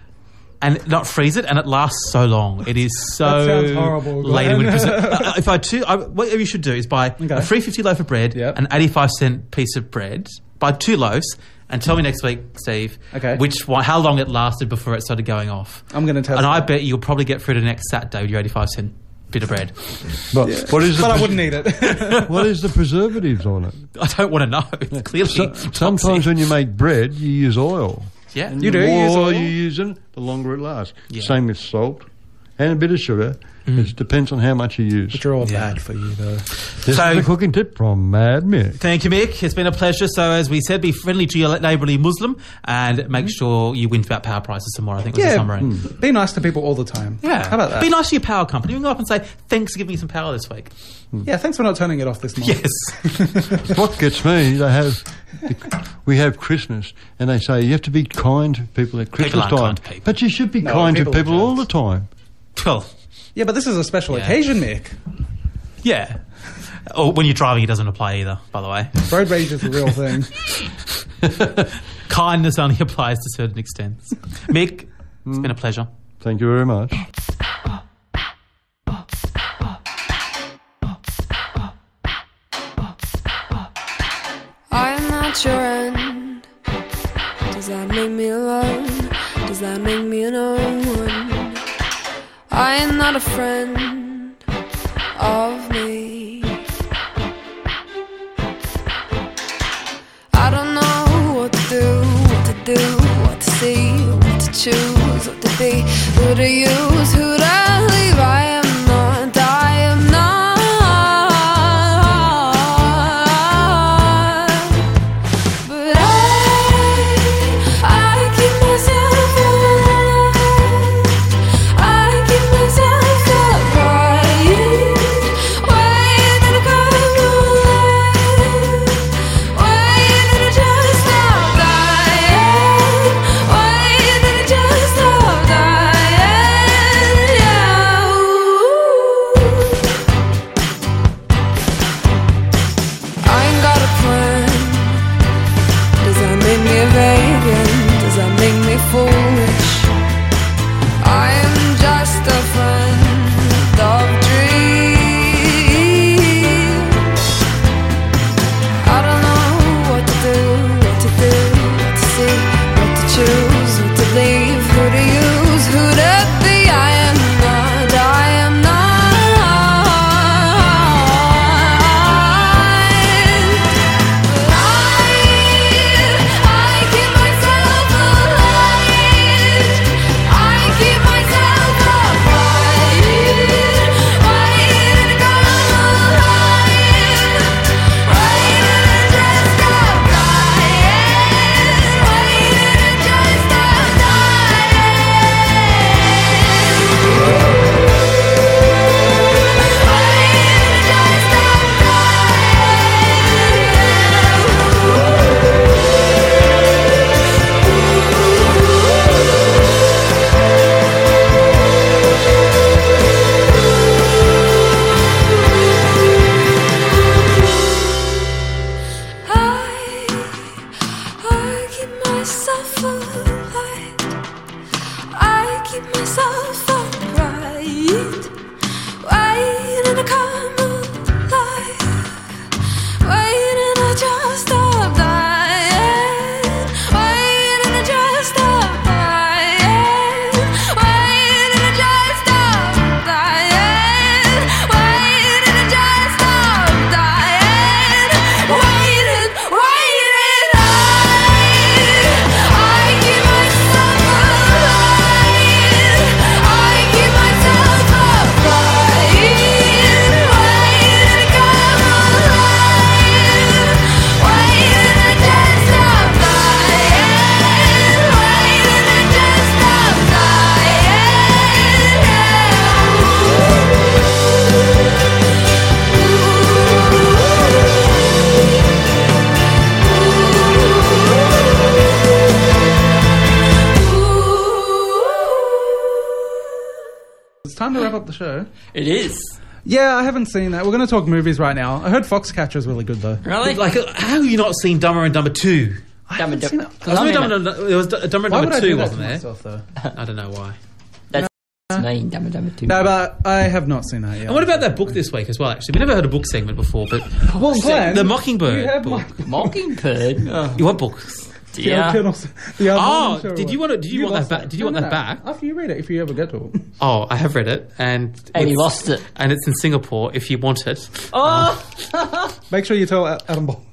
and not freeze it, and it lasts so long. It is so That sounds horrible, laden with Glenn. preser- uh, If I two, I, what you should do is buy Okay. a three fifty loaf of bread, Yep. an eighty-five cent piece of bread, buy two loaves, and tell me next week, Steve, Okay. which one, how long it lasted before it started going off. I'm going to test And I that. bet you'll probably get through to next Saturday with your eighty-five cent bit of bread. But what is the But I pres- wouldn't eat it. what is the preservatives on it? I don't want to know. It's clearly So, toxic. sometimes when you make bread, you use oil. Yeah. And You the do more use oil oil? you use it, the longer it lasts. Yeah. Same with salt and a bit of sugar. It depends on how much you use. Which are all Yeah. bad for you, though. This So- is a cooking tip from Mad Mick. Thank you, Mick. It's been a pleasure. So, as we said, be friendly to your neighbourly Muslim and make sure you win about power prices tomorrow, I think was the Yeah, summary. be nice to people all the time. Yeah. How about that? Be nice to your power company. You can go up and say, thanks for giving me some power this week. Yeah, thanks for not turning it off this month. Yes. What gets me, they have, we have Christmas, and they say you have to be kind to people at Christmas aren't time. kind to people. But you should be No, kind to people are people all the jerks. time. Well, Yeah, but this is a special Yeah. occasion, Mick. yeah. Or when you're driving, it doesn't apply either, by the way. Road rage is a real thing. Kindness only applies to certain extents. Mick, it's been a pleasure. Thank you very much. I'm not your end. Does that make me alone? Does that make me an own one? I am not a friend of me. I don't know what to do, what to do, what to see, what to choose, what to be, who to use, who to leave. I am not, I am not. But I, I keep myself It's time to wrap up the show. It is. Yeah, I haven't seen that. We're going to talk movies right now. I heard Foxcatcher is really good, though. Really? Like, uh, how have you not seen Dumber and Dumber two? I Dumb haven't and Dumb- seen it. Cause I mean, Dumber, Dumber, there was D- Dumber and Why Dumber would I two, do that wasn't to there? myself, though? I don't know why. that's me, Dumb and Dumber two. No, but I have not seen that yet. And what about that book this week as well, actually? We never heard a book segment before, but... Well, Glenn, the Mockingbird you have book. my- Mockingbird? Oh. What books? The Yeah. old Colonel- the old Oh, morning show did you one. want to- did you want lost that back- it. did you No, want no, that no. back? After you read it, if you ever get to it. Oh, I have read it, and... And he it's- lost it. And it's in Singapore, if you want it. Oh! Make sure you tell A- Adam Ball.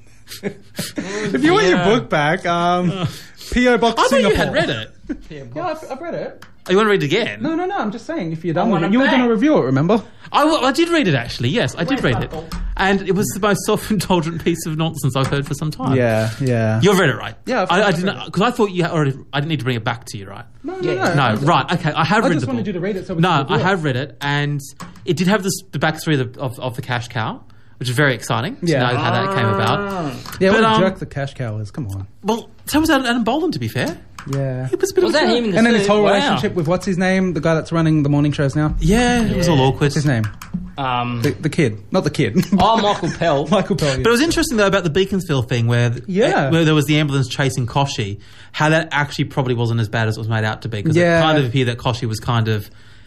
If you want your Yeah. book back, um, P O Box I thought Singapore. you had read it. Yeah, I've, I've read it. Oh, you want to read it again? No, no, no. I'm just saying, if you're done I with want it, it you were back. going to review it. Remember? I, well, I did read it, actually, yes. I did read it. And it was the most self-indulgent piece of nonsense I've heard for some time. Yeah, yeah. You've read it, right? Yeah, I've- I, I I've didn't... read it. Because I thought you had already... I didn't need to bring it back to you, right? No, no, Yeah. no. No, right, okay. I have I read just the wanted book. you to read it so we No, could review I it. have read it, and it did have this, the backstory of the, of, of the cash cow, which is very exciting to Yeah. know how that came about. Yeah, But, what a um, jerk the cash cow is. Come on. Well, so was Adam Bolden, to be fair. Yeah. It was a bit Was of a that jerk. him in the And then his suit? whole Wow. relationship with what's his name, the guy that's running the morning shows now. Yeah, it was all awkward. What's his name? Um, The, the kid, not the kid. oh, Michael Pell. Michael Pell. But it was interesting, though, about the Beaconsfield thing where, Yeah. where there was the ambulance chasing Koshy, how that actually probably wasn't as bad as it was made out to be. Because Yeah. it kind of appeared that Koshy was kind of...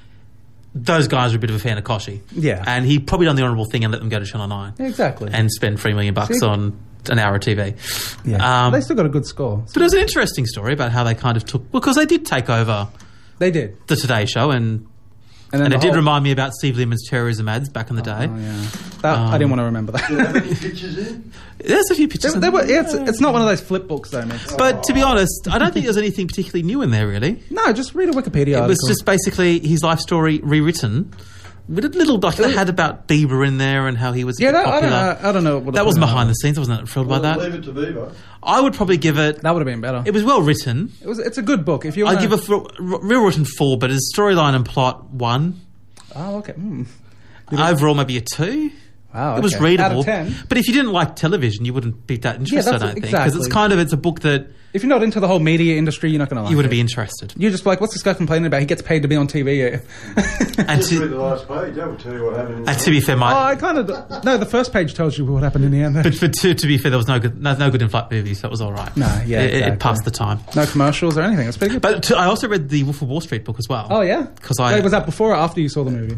Those guys were a bit of a fan of Koshy. Yeah. And he probably done the honourable thing and let them go to Channel nine. Exactly. And spend three million bucks See? on an hour of T V. yeah. Um, They still got a good score. but it was an interesting story about how they kind of took... Because they did take over They did. the Today Show and... And, then And the it did whole- remind me about Steve Lemon's terrorism ads back in the day. Oh, yeah. That, I didn't want to remember that. Any pictures in? There's a few pictures. They, in they were, there. it's, it's not one of those flip books, though, mate. But to be honest, I don't think there's anything particularly new in there, really. No, just read a Wikipedia It article. was just basically his life story rewritten with a little like they had about Bieber in there and how he was a Yeah, bit that, I don't popular. know. I don't know. What That wasn't behind the scenes. I wasn't thrilled by that. Leave it to Viva. I would probably give it. That would have been better. It was well written. It was. It's a good book. If you I'd want give a f- r- real written four, but his storyline and plot one. Oh, okay. Mm. Overall, maybe a two. Wow. It was okay. readable. Out of ten. But if you didn't like television, you wouldn't be that interested. that's I don't think because exactly. it's kind of it's a book that If you're not into the whole media industry, you're not going to like you wouldn't it. be interested. You're just like, what's this guy complaining about? He gets paid to be on T V. And Just read to, the last page. That will tell you what happened. and to be fair, Oh, my I kind of no. The first page tells you what happened in the end. But for to, to be fair, there was no good, no, no good in-flight movies. So it was all right. No, yeah, it, it exactly. passed the time. No commercials or anything. It's pretty good. But to, I also read the Wolf of Wall Street book as well. Oh yeah, 'Cause I- Wait, was that before or after you saw the movie?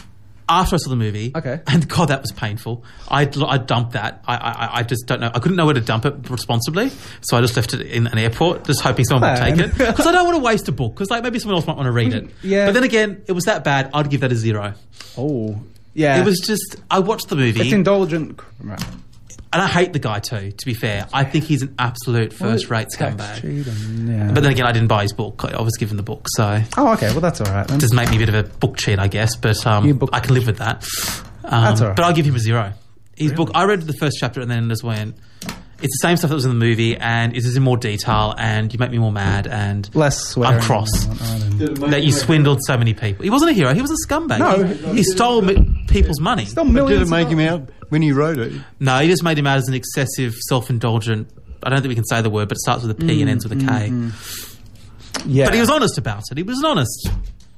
After I saw the movie, Okay. and God, that was painful. I I dumped that. I, I I just don't know. I couldn't know where to dump it responsibly, so I just left it in an airport, just hoping someone would Man. take it. Because I don't want to waste a book. Because like maybe someone else might want to read it. Yeah. But then again, it was that bad. I'd give that a zero. Oh, yeah. It was just. I watched the movie. It's indulgent. Right. And I hate the guy too, to be fair. I think he's an absolute first-rate Tax scumbag. cheating, yeah. But then again, I didn't buy his book. I was given the book, so Oh, okay. Well, that's all right then. it does make me a bit of a book cheat, I guess. But You um, book- I can live with that. Um, That's all right. But I'll give him a zero. His book, I read the first chapter and then just went, it's the same stuff that was in the movie, and it is in more detail, and you make me more mad, and Less swearing. I'm cross. and whatnot, and- Did it make that you you- swindled so many people. He wasn't a hero. He was a scumbag. No, he, he stole mi- people's money. Still But did millions it make of him dollars. out when he wrote it? No, he just made him out as an excessive, self-indulgent. I don't think we can say the word, but it starts with a P and ends with a K. Yeah. But he was honest about it. He was an honest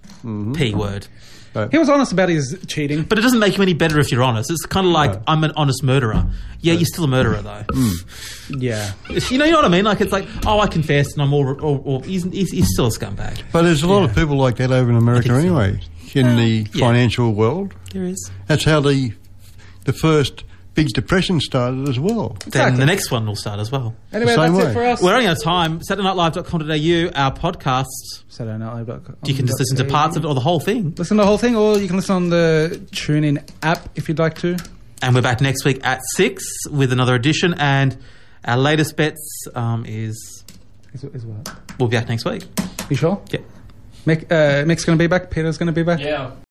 P word. He was honest about his cheating. But it doesn't make you any better if you're honest. It's kind of like, No. I'm an honest murderer. Yeah, you're still a murderer, though. Yeah. You know, you know what I mean? Like, it's like, oh, I confessed and I'm all... or, or he's, he's, he's still a scumbag. But there's a lot of people like that over in America think so. anyway, in the yeah. financial world. There is. That's how the the first big depression started as well. Then Exactly. the next one will start as well. Anyway, The same that's way. it for us. We're running out of time. Saturday night live dot com dot a u, our podcast. Saturday Night Live dot com. You can just listen to parts of it or the whole thing. Listen to the whole thing, or you can listen on the TuneIn app if you'd like to. And we're back next week at six with another edition. And our latest bets um, is... Is, is what? We'll be back next week. You sure? Yeah. Mick, uh, Mick's going to be back. Peter's going to be back. Yeah.